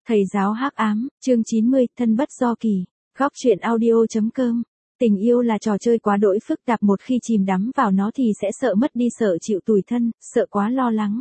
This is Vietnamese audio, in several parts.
Thầy giáo hắc ám, chương 90, thân bất do kỳ. Góc truyện audio.com. Tình yêu là trò chơi quá đỗi phức tạp, một khi chìm đắm vào nó thì sẽ sợ mất đi, sợ chịu tủi thân, sợ quá lo lắng.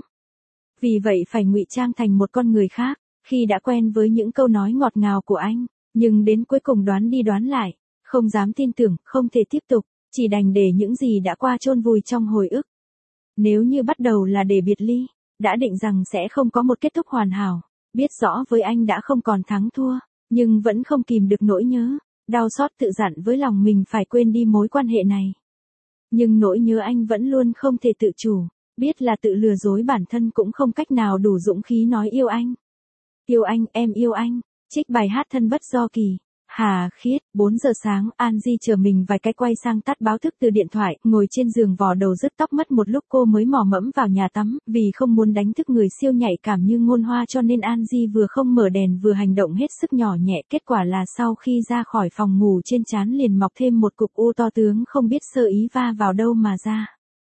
Vì vậy phải ngụy trang thành một con người khác. Khi đã quen với những câu nói ngọt ngào của anh, nhưng đến cuối cùng đoán đi đoán lại, không dám tin tưởng, không thể tiếp tục, chỉ đành để những gì đã qua chôn vùi trong hồi ức. Nếu như bắt đầu là để biệt ly, đã định rằng sẽ không có một kết thúc hoàn hảo. Biết rõ với anh đã không còn thắng thua, nhưng vẫn không kìm được nỗi nhớ, đau xót tự dặn với lòng mình phải quên đi mối quan hệ này. Nhưng nỗi nhớ anh vẫn luôn không thể tự chủ, biết là tự lừa dối bản thân cũng không cách nào đủ dũng khí nói yêu anh. Yêu anh, em yêu anh, trích bài hát thân bất do kỳ. Hà Khiết, 4 giờ sáng, Angie chờ mình vài cái quay sang tắt báo thức từ điện thoại, ngồi trên giường vò đầu rứt tóc, mất một lúc cô mới mò mẫm vào nhà tắm, vì không muốn đánh thức người siêu nhạy cảm như Ngôn Hoa cho nên Angie vừa không mở đèn vừa hành động hết sức nhỏ nhẹ, kết quả là sau khi ra khỏi phòng ngủ trên trán liền mọc thêm một cục u to tướng không biết sơ ý va vào đâu mà ra.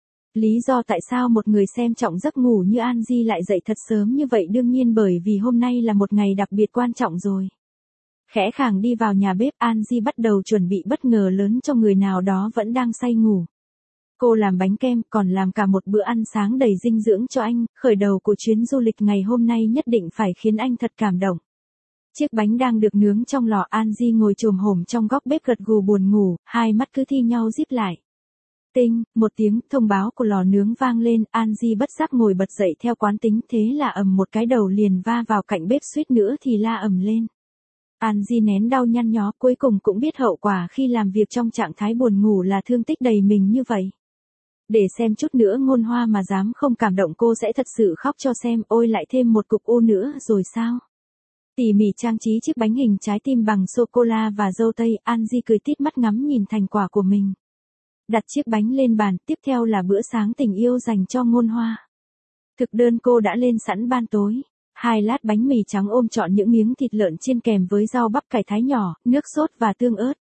Lý do tại sao một người xem trọng giấc ngủ như Angie lại dậy thật sớm như vậy đương nhiên bởi vì hôm nay là một ngày đặc biệt quan trọng rồi. Khẽ khàng đi vào nhà bếp, Angie bắt đầu chuẩn bị bất ngờ lớn cho người nào đó vẫn đang say ngủ. Cô làm bánh kem, còn làm cả một bữa ăn sáng đầy dinh dưỡng cho anh, khởi đầu của chuyến du lịch ngày hôm nay nhất định phải khiến anh thật cảm động. Chiếc bánh đang được nướng trong lò, Angie ngồi chồm hổm trong góc bếp gật gù buồn ngủ, hai mắt cứ thi nhau díp lại. Tinh, một tiếng thông báo của lò nướng vang lên, Angie bất giác ngồi bật dậy theo quán tính, thế là ầm một cái đầu liền va vào cạnh bếp, suýt nữa thì la ầm lên. Angie nén đau nhăn nhó, cuối cùng cũng biết hậu quả khi làm việc trong trạng thái buồn ngủ là thương tích đầy mình như vậy. Để xem chút nữa Ngôn Hoa mà dám không cảm động cô sẽ thật sự khóc cho xem, ôi lại thêm một cục u nữa rồi sao? Tỉ mỉ trang trí chiếc bánh hình trái tim bằng sô-cô-la và dâu tây, Angie cười tít mắt ngắm nhìn thành quả của mình. Đặt chiếc bánh lên bàn, tiếp theo là bữa sáng tình yêu dành cho Ngôn Hoa. Thực đơn cô đã lên sẵn ban tối. 2 lát bánh mì trắng ôm trọn những miếng thịt lợn chiên kèm với rau bắp cải thái nhỏ, nước sốt và tương ớt.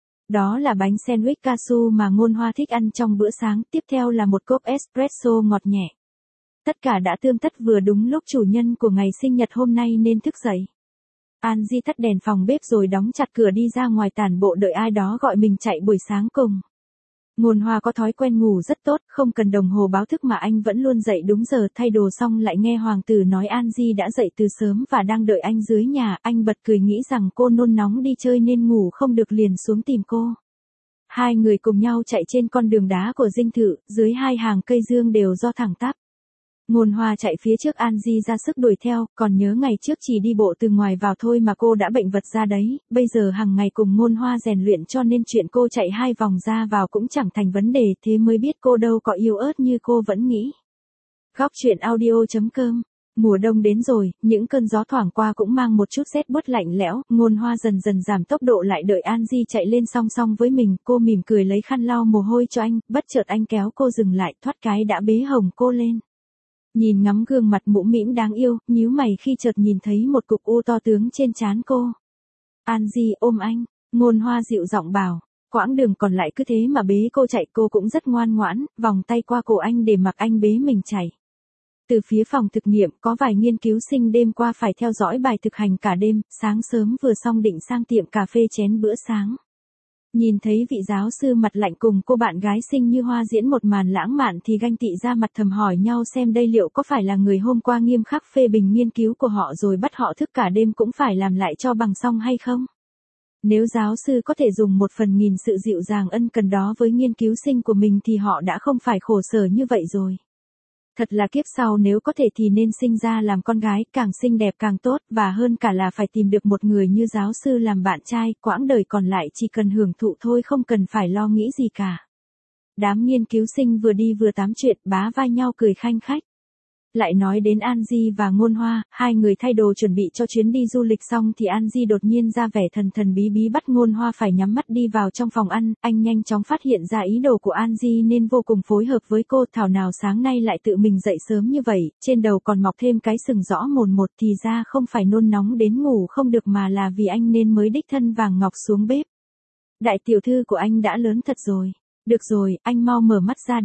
Đó là bánh sandwich casu mà Ngôn Hoa thích ăn trong bữa sáng, tiếp theo là một cốc espresso ngọt nhẹ. Tất cả đã tươm tất vừa đúng lúc chủ nhân của ngày sinh nhật hôm nay nên thức dậy. Angie tắt đèn phòng bếp rồi đóng chặt cửa đi ra ngoài tản bộ đợi ai đó gọi mình chạy buổi sáng cùng. Ngôn Hoa có thói quen ngủ rất tốt, không cần đồng hồ báo thức mà anh vẫn luôn dậy đúng giờ, thay đồ xong lại nghe hoàng tử nói Angie đã dậy từ sớm và đang đợi anh dưới nhà, anh bật cười nghĩ rằng cô nôn nóng đi chơi nên ngủ không được liền xuống tìm cô. Hai người cùng nhau chạy trên con đường đá của dinh thự, dưới hai hàng cây dương đều do thẳng tắp. Ngôn Hoa chạy phía trước, Angie ra sức đuổi theo, còn nhớ ngày trước chỉ đi bộ từ ngoài vào thôi mà cô đã bệnh vật ra đấy, bây giờ hàng ngày cùng Ngôn Hoa rèn luyện cho nên chuyện cô chạy 2 vòng ra vào cũng chẳng thành vấn đề, thế mới biết cô đâu có yếu ớt như cô vẫn nghĩ. Góc truyện audio.com. Mùa đông đến rồi, những cơn gió thoảng qua cũng mang một chút rét buốt lạnh lẽo, Ngôn Hoa dần dần giảm tốc độ lại đợi Angie chạy lên song song với mình, cô mỉm cười lấy khăn lau mồ hôi cho anh, bất chợt anh kéo cô dừng lại, thoát cái đã bế hồng cô lên. Nhìn ngắm gương mặt mũm mĩm đáng yêu, nhíu mày khi chợt nhìn thấy một cục u to tướng trên trán cô. Angie ôm anh, Ngôn Hoa dịu giọng bảo, quãng đường còn lại cứ thế mà bế cô chạy, cô cũng rất ngoan ngoãn, vòng tay qua cổ anh để mặc anh bế mình chạy. Từ phía phòng thực nghiệm có vài nghiên cứu sinh đêm qua phải theo dõi bài thực hành cả đêm, sáng sớm vừa xong định sang tiệm cà phê chén bữa sáng. Nhìn thấy vị giáo sư mặt lạnh cùng cô bạn gái xinh như hoa diễn một màn lãng mạn thì ganh tị ra mặt, thầm hỏi nhau xem đây liệu có phải là người hôm qua nghiêm khắc phê bình nghiên cứu của họ rồi bắt họ thức cả đêm cũng phải làm lại cho bằng xong hay không? Nếu giáo sư có thể dùng 1/1000 sự dịu dàng ân cần đó với nghiên cứu sinh của mình thì họ đã không phải khổ sở như vậy rồi. Thật là kiếp sau nếu có thể thì nên sinh ra làm con gái, càng xinh đẹp càng tốt, và hơn cả là phải tìm được một người như giáo sư làm bạn trai, quãng đời còn lại chỉ cần hưởng thụ thôi, không cần phải lo nghĩ gì cả. Đám nghiên cứu sinh vừa đi vừa tám chuyện, bá vai nhau cười khanh khách. Lại nói đến Angie và Ngôn Hoa, hai người thay đồ chuẩn bị cho chuyến đi du lịch xong thì Angie đột nhiên ra vẻ thần thần bí bí bắt Ngôn Hoa phải nhắm mắt đi vào trong phòng ăn, anh nhanh chóng phát hiện ra ý đồ của Angie nên vô cùng phối hợp với cô, thảo nào sáng nay lại tự mình dậy sớm như vậy, trên đầu còn mọc thêm cái sừng rõ mồn một, thì ra không phải nôn nóng đến ngủ không được mà là vì anh nên mới đích thân vàng ngọc xuống bếp. Đại tiểu thư của anh đã lớn thật rồi, được rồi, anh mau mở mắt ra đi.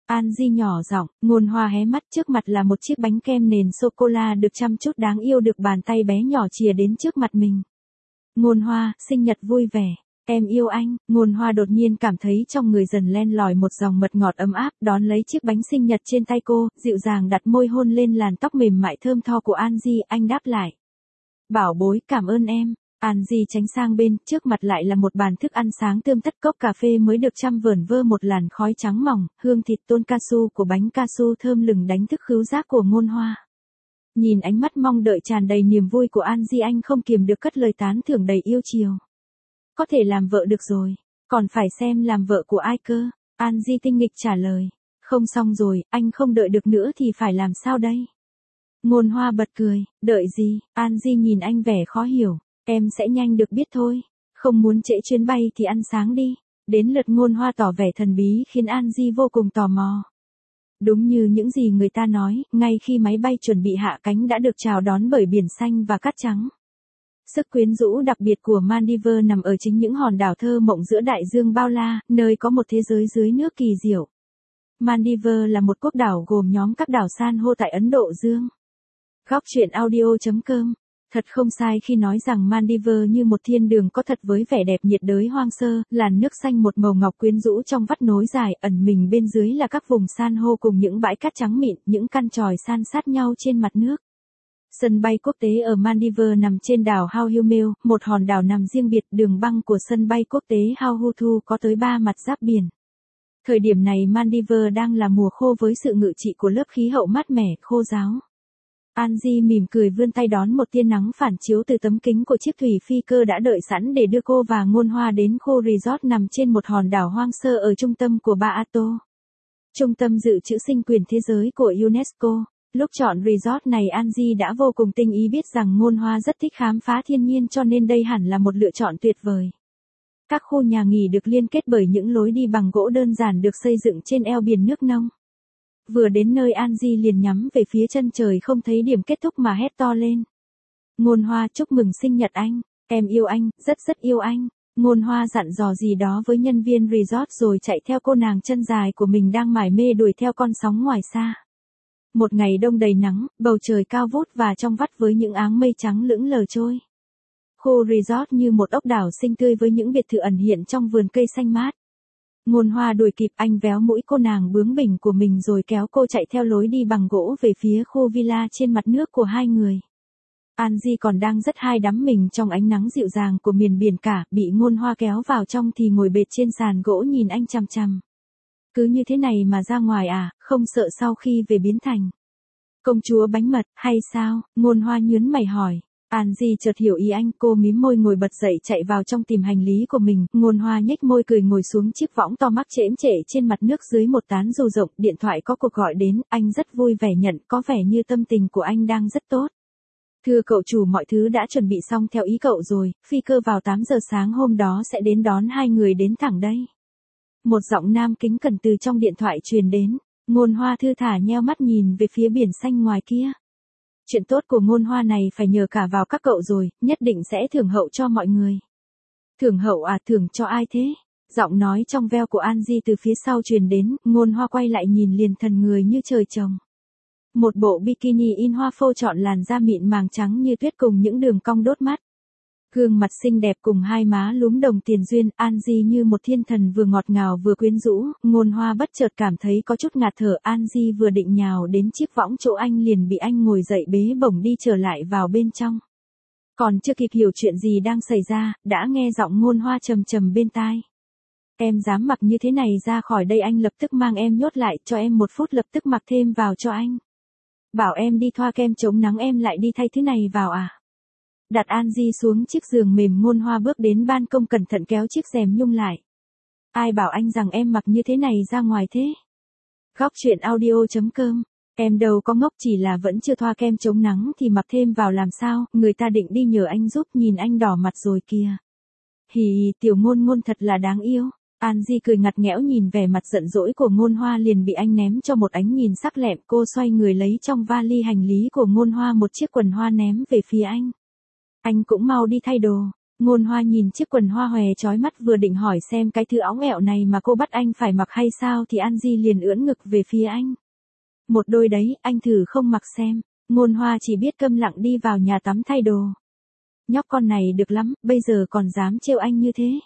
Angie nhỏ giọng, Ngôn Hoa hé mắt, trước mặt là một chiếc bánh kem nền sô-cô-la được chăm chút đáng yêu được bàn tay bé nhỏ chìa đến trước mặt mình. Ngôn Hoa, sinh nhật vui vẻ. Em yêu anh. Ngôn Hoa đột nhiên cảm thấy trong người dần len lỏi một dòng mật ngọt ấm áp, đón lấy chiếc bánh sinh nhật trên tay cô, dịu dàng đặt môi hôn lên làn tóc mềm mại thơm tho của Angie, anh đáp lại. Bảo bối, cảm ơn em. Angie tránh sang bên, trước mặt lại là một bàn thức ăn sáng tươm tất, cốc cà phê mới được chăm vờn vơ một làn khói trắng mỏng, hương thịt tonkatsu của bánh katsu thơm lừng đánh thức khứu giác của Ngôn Hoa. Nhìn ánh mắt mong đợi tràn đầy niềm vui của Angie, anh không kiềm được cất lời tán thưởng đầy yêu chiều. Có thể làm vợ được rồi, còn phải xem làm vợ của ai cơ. Angie tinh nghịch trả lời. Không xong rồi, anh không đợi được nữa thì phải làm sao đây? Ngôn Hoa bật cười, đợi gì? Angie nhìn anh vẻ khó hiểu. Em sẽ nhanh được biết thôi. Không muốn trễ chuyến bay thì ăn sáng đi. Đến lượt Ngôn Hoa tỏ vẻ thần bí khiến Angie vô cùng tò mò. Đúng như những gì người ta nói, ngay khi máy bay chuẩn bị hạ cánh đã được chào đón bởi biển xanh và cát trắng. Sức quyến rũ đặc biệt của Maldives nằm ở chính những hòn đảo thơ mộng giữa đại dương bao la, nơi có một thế giới dưới nước kỳ diệu. Maldives là một quốc đảo gồm nhóm các đảo san hô tại Ấn Độ Dương. Góc truyện audio.com. Thật không sai khi nói rằng Maldives như một thiên đường có thật với vẻ đẹp nhiệt đới hoang sơ, làn nước xanh một màu ngọc quyến rũ trong vắt nối dài, ẩn mình bên dưới là các vùng san hô cùng những bãi cát trắng mịn, những căn chòi san sát nhau trên mặt nước. Sân bay quốc tế ở Maldives nằm trên đảo Hauhumeu, một hòn đảo nằm riêng biệt. Đường băng của sân bay quốc tế Hauhuthu có tới 3 mặt giáp biển. Thời điểm này Maldives đang là mùa khô với sự ngự trị của lớp khí hậu mát mẻ, khô ráo. Angie mỉm cười vươn tay đón một tia nắng phản chiếu từ tấm kính của chiếc thủy phi cơ đã đợi sẵn để đưa cô và Ngôn Hoa đến khu resort nằm trên một hòn đảo hoang sơ ở trung tâm của Ba Atoll. Trung tâm dự trữ sinh quyền thế giới của UNESCO. Lúc chọn resort này Angie đã vô cùng tinh ý biết rằng Ngôn Hoa rất thích khám phá thiên nhiên cho nên đây hẳn là một lựa chọn tuyệt vời. Các khu nhà nghỉ được liên kết bởi những lối đi bằng gỗ đơn giản được xây dựng trên eo biển nước nông. Vừa đến nơi Angie liền nhắm về phía chân trời không thấy điểm kết thúc mà hét to lên. Ngôn Hoa, chúc mừng sinh nhật anh, em yêu anh, rất rất yêu anh. Ngôn Hoa dặn dò gì đó với nhân viên resort rồi chạy theo cô nàng chân dài của mình đang mải mê đuổi theo con sóng ngoài xa. Một ngày đông đầy nắng, bầu trời cao vút và trong vắt với những áng mây trắng lững lờ trôi. Khu resort như một ốc đảo xinh tươi với những biệt thự ẩn hiện trong vườn cây xanh mát. Ngôn Hoa đuổi kịp, anh véo mũi cô nàng bướng bỉnh của mình rồi kéo cô chạy theo lối đi bằng gỗ về phía khu villa trên mặt nước của hai người. Angie còn đang rất hay đắm mình trong ánh nắng dịu dàng của miền biển cả, bị Ngôn Hoa kéo vào trong thì ngồi bệt trên sàn gỗ nhìn anh chằm chằm. Cứ như thế này mà ra ngoài à, không sợ sau khi về biến thành công chúa bánh mật, hay sao? Ngôn Hoa nhớn mày hỏi. Angie chợt hiểu ý anh, cô mím môi ngồi bật dậy chạy vào trong tìm hành lý của mình. Ngôn Hoa nhếch môi cười ngồi xuống chiếc võng to mắc chễm chệ trên mặt nước dưới một tán dù rộng. Điện thoại có cuộc gọi đến, anh rất vui vẻ nhận, có vẻ như tâm tình của anh đang rất tốt. Thưa cậu chủ, mọi thứ đã chuẩn bị xong theo ý cậu rồi, phi cơ vào 8 giờ sáng hôm đó sẽ đến đón hai người đến thẳng đây. Một giọng nam kính cẩn từ trong điện thoại truyền đến. Ngôn Hoa thư thả nheo mắt nhìn về phía biển xanh ngoài kia. Chuyện tốt của Ngôn Hoa này phải nhờ cả vào các cậu rồi, nhất định sẽ thưởng hậu cho mọi người. Thưởng hậu à, thưởng cho ai thế? Giọng nói trong veo của Angie từ phía sau truyền đến, Ngôn Hoa quay lại nhìn liền thần người như trời trồng. Một bộ bikini in hoa phô trọn làn da mịn màng trắng như tuyết cùng những đường cong đốt mắt. Gương mặt xinh đẹp cùng hai má lúm đồng tiền duyên, Angie như một thiên thần vừa ngọt ngào vừa quyến rũ. Ngôn Hoa bất chợt cảm thấy có chút ngạt thở. Angie vừa định nhào đến chiếc võng chỗ anh liền bị anh ngồi dậy bế bổng đi trở lại vào bên trong. Còn chưa kịp hiểu chuyện gì đang xảy ra, đã nghe giọng Ngôn Hoa trầm trầm bên tai. Em dám mặc như thế này ra khỏi đây anh lập tức mang em nhốt lại, cho em 1 phút lập tức mặc thêm vào cho anh. Bảo em đi thoa kem chống nắng em lại đi thay thứ này vào à? Đặt Angie xuống chiếc giường mềm, Ngôn Hoa bước đến ban công cẩn thận kéo chiếc rèm nhung lại. Ai bảo anh rằng em mặc như thế này ra ngoài thế? Góc truyện audio.com. Em đâu có ngốc, chỉ là vẫn chưa thoa kem chống nắng thì mặc thêm vào làm sao, người ta định đi nhờ anh giúp, nhìn anh đỏ mặt rồi kìa. Hì, tiểu Ngôn Ngôn thật là đáng yêu. Angie cười ngặt nghẽo nhìn vẻ mặt giận dỗi của Ngôn Hoa liền bị anh ném cho một ánh nhìn sắc lẹm. Cô xoay người lấy trong vali hành lý của Ngôn Hoa một chiếc quần hoa ném về phía anh. Anh cũng mau đi thay đồ. Ngôn Hoa nhìn chiếc quần hoa hòe chói mắt vừa định hỏi xem cái thứ óng ẹo này mà cô bắt anh phải mặc hay sao thì An Di liền ưỡn ngực về phía anh. Một đôi đấy, anh thử không mặc xem. Ngôn Hoa chỉ biết câm lặng đi vào nhà tắm thay đồ. Nhóc con này được lắm, bây giờ còn dám trêu anh như thế.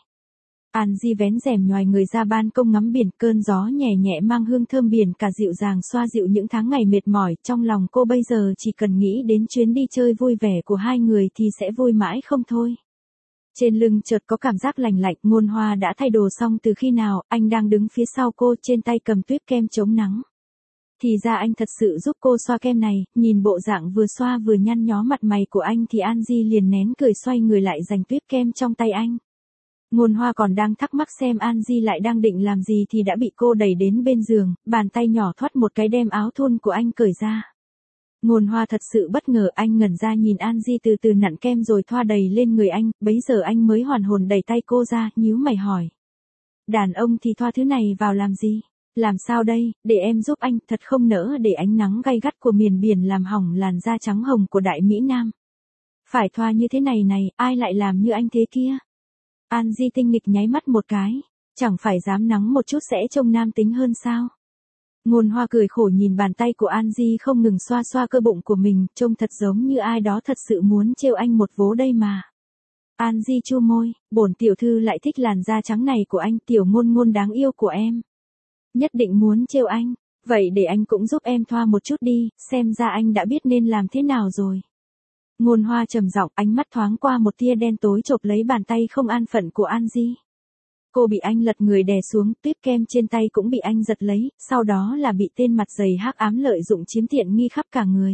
An Di vén rèm nhoài người ra ban công ngắm biển, cơn gió nhẹ nhẹ mang hương thơm biển cả dịu dàng xoa dịu những tháng ngày mệt mỏi, trong lòng cô bây giờ chỉ cần nghĩ đến chuyến đi chơi vui vẻ của hai người thì sẽ vui mãi không thôi. Trên lưng chợt có cảm giác lành lạnh, Ngôn Hoa đã thay đồ xong từ khi nào, anh đang đứng phía sau cô, trên tay cầm tuýp kem chống nắng. Thì ra anh thật sự giúp cô xoa kem này, nhìn bộ dạng vừa xoa vừa nhăn nhó mặt mày của anh thì An Di liền nén cười xoay người lại giành tuýp kem trong tay anh. Ngôn Hoa còn đang thắc mắc xem An Di lại đang định làm gì thì đã bị cô đẩy đến bên giường, bàn tay nhỏ thoắt một cái đem áo thun của anh cởi ra. Ngôn Hoa thật sự bất ngờ, anh ngẩn ra nhìn An Di từ từ nặn kem rồi thoa đầy lên người anh, bấy giờ anh mới hoàn hồn đẩy tay cô ra, nhíu mày hỏi. Đàn ông thì thoa thứ này vào làm gì? Làm sao đây, để em giúp anh, thật không nỡ để ánh nắng gay gắt của miền biển làm hỏng làn da trắng hồng của đại Mỹ Nam. Phải thoa như thế này này, ai lại làm như anh thế kia? An Di tinh nghịch nháy mắt một cái, chẳng phải dám nắng một chút sẽ trông nam tính hơn sao? Ngôn Hoa cười khổ nhìn bàn tay của An Di không ngừng xoa xoa cơ bụng của mình, trông thật giống như ai đó thật sự muốn trêu anh một vố đây mà. An Di chu môi, bổn tiểu thư lại thích làn da trắng này của anh, tiểu ngôn ngôn đáng yêu của em. Nhất định muốn trêu anh, vậy để anh cũng giúp em thoa một chút đi, xem ra anh đã biết nên làm thế nào rồi. Ngôn Hoa trầm giọng, ánh mắt thoáng qua một tia đen tối chộp lấy bàn tay không an phận của An Di. Cô bị anh lật người đè xuống, tuýp kem trên tay cũng bị anh giật lấy, sau đó là bị tên mặt dày hắc ám lợi dụng chiếm tiện nghi khắp cả người.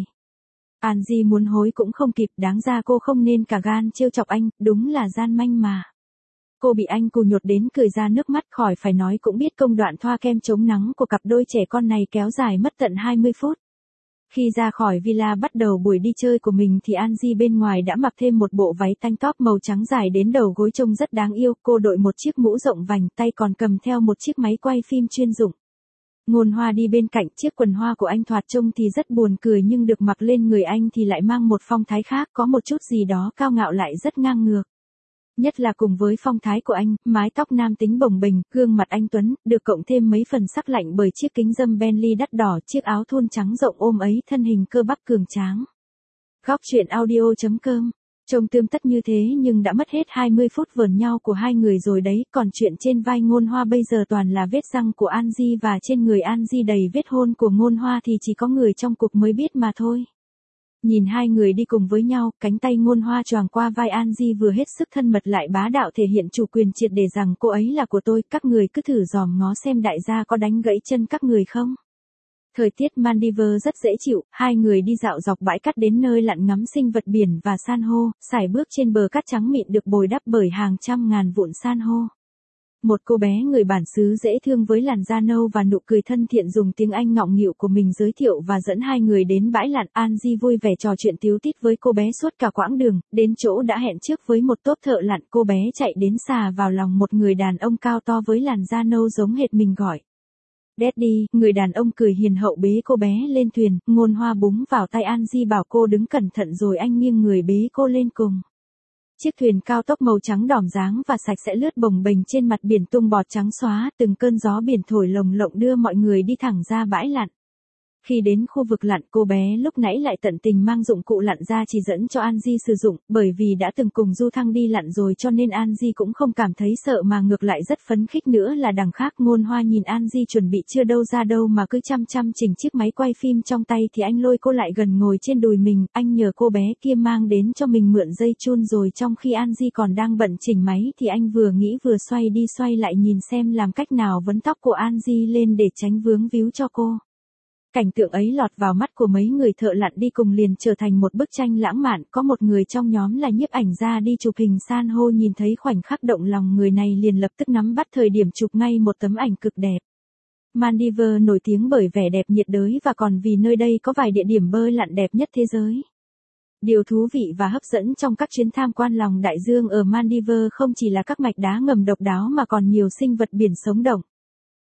An Di muốn hối cũng không kịp, đáng ra cô không nên cả gan trêu chọc anh, đúng là gian manh mà. Cô bị anh cù nhột đến cười ra nước mắt, khỏi phải nói cũng biết công đoạn thoa kem chống nắng của cặp đôi trẻ con này kéo dài mất tận 20 phút. Khi ra khỏi villa bắt đầu buổi đi chơi của mình thì An Di bên ngoài đã mặc thêm một bộ váy tank top màu trắng dài đến đầu gối trông rất đáng yêu, cô đội một chiếc mũ rộng vành, tay còn cầm theo một chiếc máy quay phim chuyên dụng. Ngôn Hoa đi bên cạnh, chiếc quần hoa của anh thoạt trông thì rất buồn cười nhưng được mặc lên người anh thì lại mang một phong thái khác, có một chút gì đó cao ngạo lại rất ngang ngược. Nhất là cùng với phong thái của anh, mái tóc nam tính bồng bềnh, gương mặt anh tuấn, được cộng thêm mấy phần sắc lạnh bởi chiếc kính râm Bentley đắt đỏ, chiếc áo thun trắng rộng ôm ấy thân hình cơ bắp cường tráng. Góc truyện audio.com. Trông tươm tất như thế nhưng đã mất hết 20 phút vờn nhau của hai người rồi đấy, còn chuyện trên vai Ngôn Hoa bây giờ toàn là vết răng của An Di và trên người An Di đầy vết hôn của Ngôn Hoa thì chỉ có người trong cục mới biết mà thôi. Nhìn hai người đi cùng với nhau, cánh tay Ngôn Hoa choàng qua vai An Di vừa hết sức thân mật lại bá đạo thể hiện chủ quyền triệt để rằng cô ấy là của tôi, các người cứ thử dòm ngó xem đại gia có đánh gãy chân các người không. Thời tiết Maldives rất dễ chịu, hai người đi dạo dọc bãi cát đến nơi lặn ngắm sinh vật biển và san hô, sải bước trên bờ cát trắng mịn được bồi đắp bởi hàng trăm ngàn vụn san hô. Một cô bé người bản xứ dễ thương với làn da nâu và nụ cười thân thiện dùng tiếng Anh ngọng nghịu của mình giới thiệu và dẫn hai người đến bãi lặn. An Di vui vẻ trò chuyện tíu tít với cô bé suốt cả quãng đường, đến chỗ đã hẹn trước với một tốp thợ lặn, cô bé chạy đến xà vào lòng một người đàn ông cao to với làn da nâu giống hệt mình gọi. Daddy, người đàn ông cười hiền hậu bế cô bé lên thuyền, Ngôn Hoa búng vào tay An Di bảo cô đứng cẩn thận rồi anh nghiêng người bế cô lên cùng. Chiếc thuyền cao tốc màu trắng đỏm dáng và sạch sẽ lướt bồng bềnh trên mặt biển tung bọt trắng xóa, từng cơn gió biển thổi lồng lộng đưa mọi người đi thẳng ra bãi lặn. Khi đến khu vực lặn, cô bé lúc nãy lại tận tình mang dụng cụ lặn ra chỉ dẫn cho An Di sử dụng, bởi vì đã từng cùng Du Thăng đi lặn rồi cho nên An Di cũng không cảm thấy sợ mà ngược lại rất phấn khích. Nữa là đằng khác Ngôn Hoa nhìn An Di chuẩn bị chưa đâu ra đâu mà cứ chăm chăm chỉnh chiếc máy quay phim trong tay thì anh lôi cô lại gần ngồi trên đùi mình, anh nhờ cô bé kia mang đến cho mình mượn dây chun rồi trong khi An Di còn đang bận chỉnh máy thì anh vừa nghĩ vừa xoay đi xoay lại nhìn xem làm cách nào vấn tóc của An Di lên để tránh vướng víu cho cô. Cảnh tượng ấy lọt vào mắt của mấy người thợ lặn đi cùng liền trở thành một bức tranh lãng mạn, có một người trong nhóm là nhiếp ảnh gia đi chụp hình san hô nhìn thấy khoảnh khắc động lòng người này liền lập tức nắm bắt thời điểm chụp ngay một tấm ảnh cực đẹp. Maldives nổi tiếng bởi vẻ đẹp nhiệt đới và còn vì nơi đây có vài địa điểm bơi lặn đẹp nhất thế giới. Điều thú vị và hấp dẫn trong các chuyến tham quan lòng đại dương ở Maldives không chỉ là các mạch đá ngầm độc đáo mà còn nhiều sinh vật biển sống động.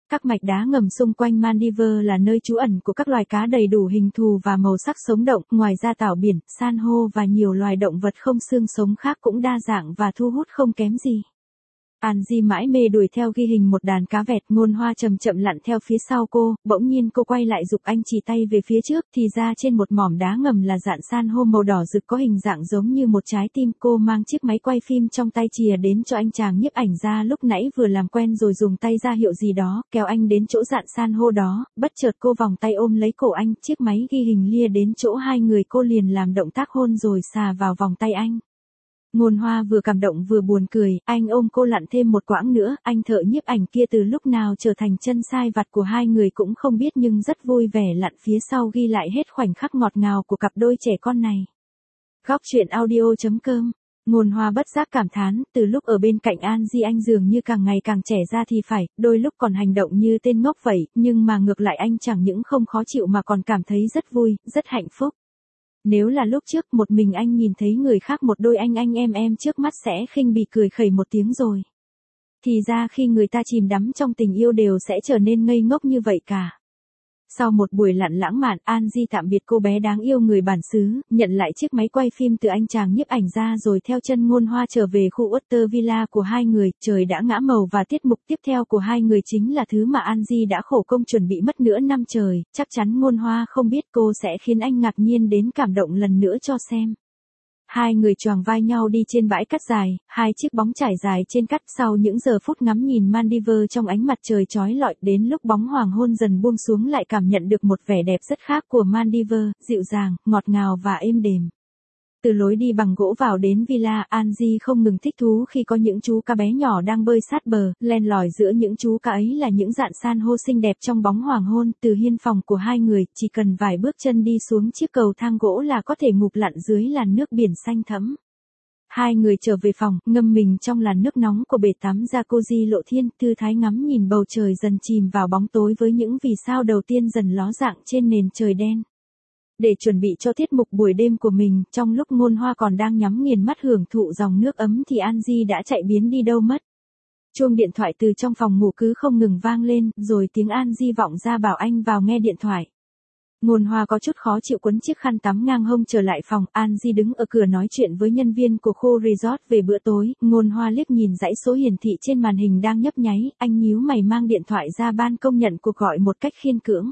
Các mạch đá ngầm xung quanh Maldives là nơi trú ẩn của các loài cá đầy đủ hình thù và màu sắc sống động, ngoài ra tảo biển, san hô và nhiều loài động vật không xương sống khác cũng đa dạng và thu hút không kém gì. Angie mãi mê đuổi theo ghi hình một đàn cá vẹt, Ngôn Hoa chậm chậm lặn theo phía sau cô, bỗng nhiên cô quay lại giục anh chỉ tay về phía trước, thì ra trên một mỏm đá ngầm là dạn san hô màu đỏ rực có hình dạng giống như một trái tim. Cô mang chiếc máy quay phim trong tay chìa đến cho anh chàng nhiếp ảnh gia lúc nãy vừa làm quen rồi dùng tay ra hiệu gì đó, kéo anh đến chỗ dạn san hô đó, bất chợt cô vòng tay ôm lấy cổ anh, chiếc máy ghi hình lia đến chỗ hai người cô liền làm động tác hôn rồi xà vào vòng tay anh. Ngôn Hoa vừa cảm động vừa buồn cười, anh ôm cô lặn thêm một quãng nữa, anh thợ nhiếp ảnh kia từ lúc nào trở thành chân sai vặt của hai người cũng không biết nhưng rất vui vẻ lặn phía sau ghi lại hết khoảnh khắc ngọt ngào của cặp đôi trẻ con này. Góc truyện audio.com. Ngôn Hoa bất giác cảm thán, từ lúc ở bên cạnh Angie anh dường như càng ngày càng trẻ ra thì phải, đôi lúc còn hành động như tên ngốc vậy, nhưng mà ngược lại anh chẳng những không khó chịu mà còn cảm thấy rất vui, rất hạnh phúc. Nếu là lúc trước một mình anh nhìn thấy người khác một đôi anh em trước mắt sẽ khinh bỉ cười khẩy một tiếng rồi. Thì ra khi người ta chìm đắm trong tình yêu đều sẽ trở nên ngây ngốc như vậy cả. Sau một buổi lặn lãng mạn, Angie tạm biệt cô bé đáng yêu người bản xứ, nhận lại chiếc máy quay phim từ anh chàng nhiếp ảnh gia rồi theo chân Ngôn Hoa trở về khu Otter Villa của hai người. Trời đã ngã màu và tiết mục tiếp theo của hai người chính là thứ mà Angie đã khổ công chuẩn bị mất nửa năm trời, chắc chắn Ngôn Hoa không biết cô sẽ khiến anh ngạc nhiên đến cảm động lần nữa cho xem. Hai người choàng vai nhau đi trên bãi cát dài, hai chiếc bóng trải dài trên cát sau những giờ phút ngắm nhìn Maldives trong ánh mặt trời chói lọi, đến lúc bóng hoàng hôn dần buông xuống lại cảm nhận được một vẻ đẹp rất khác của Maldives, dịu dàng, ngọt ngào và êm đềm. Từ lối đi bằng gỗ vào đến villa, Angie không ngừng thích thú khi có những chú cá bé nhỏ đang bơi sát bờ, len lỏi giữa những chú cá ấy là những dạn san hô xinh đẹp trong bóng hoàng hôn. Từ hiên phòng của hai người, chỉ cần vài bước chân đi xuống chiếc cầu thang gỗ là có thể ngụp lặn dưới làn nước biển xanh thẫm. Hai người trở về phòng, ngâm mình trong làn nước nóng của bể tắm jacuzzi lộ thiên, thư thái ngắm nhìn bầu trời dần chìm vào bóng tối với những vì sao đầu tiên dần ló dạng trên nền trời đen. Để chuẩn bị cho tiết mục buổi đêm của mình, trong lúc Ngôn Hoa còn đang nhắm nghiền mắt hưởng thụ dòng nước ấm thì Angie đã chạy biến đi đâu mất. Chuông điện thoại từ trong phòng ngủ cứ không ngừng vang lên, rồi tiếng Angie vọng ra bảo anh vào nghe điện thoại. Ngôn Hoa có chút khó chịu quấn chiếc khăn tắm ngang hông trở lại phòng, Angie đứng ở cửa nói chuyện với nhân viên của khu resort về bữa tối. Ngôn Hoa liếc nhìn dãy số hiển thị trên màn hình đang nhấp nháy, anh nhíu mày mang điện thoại ra ban công nhận cuộc gọi một cách khiên cưỡng.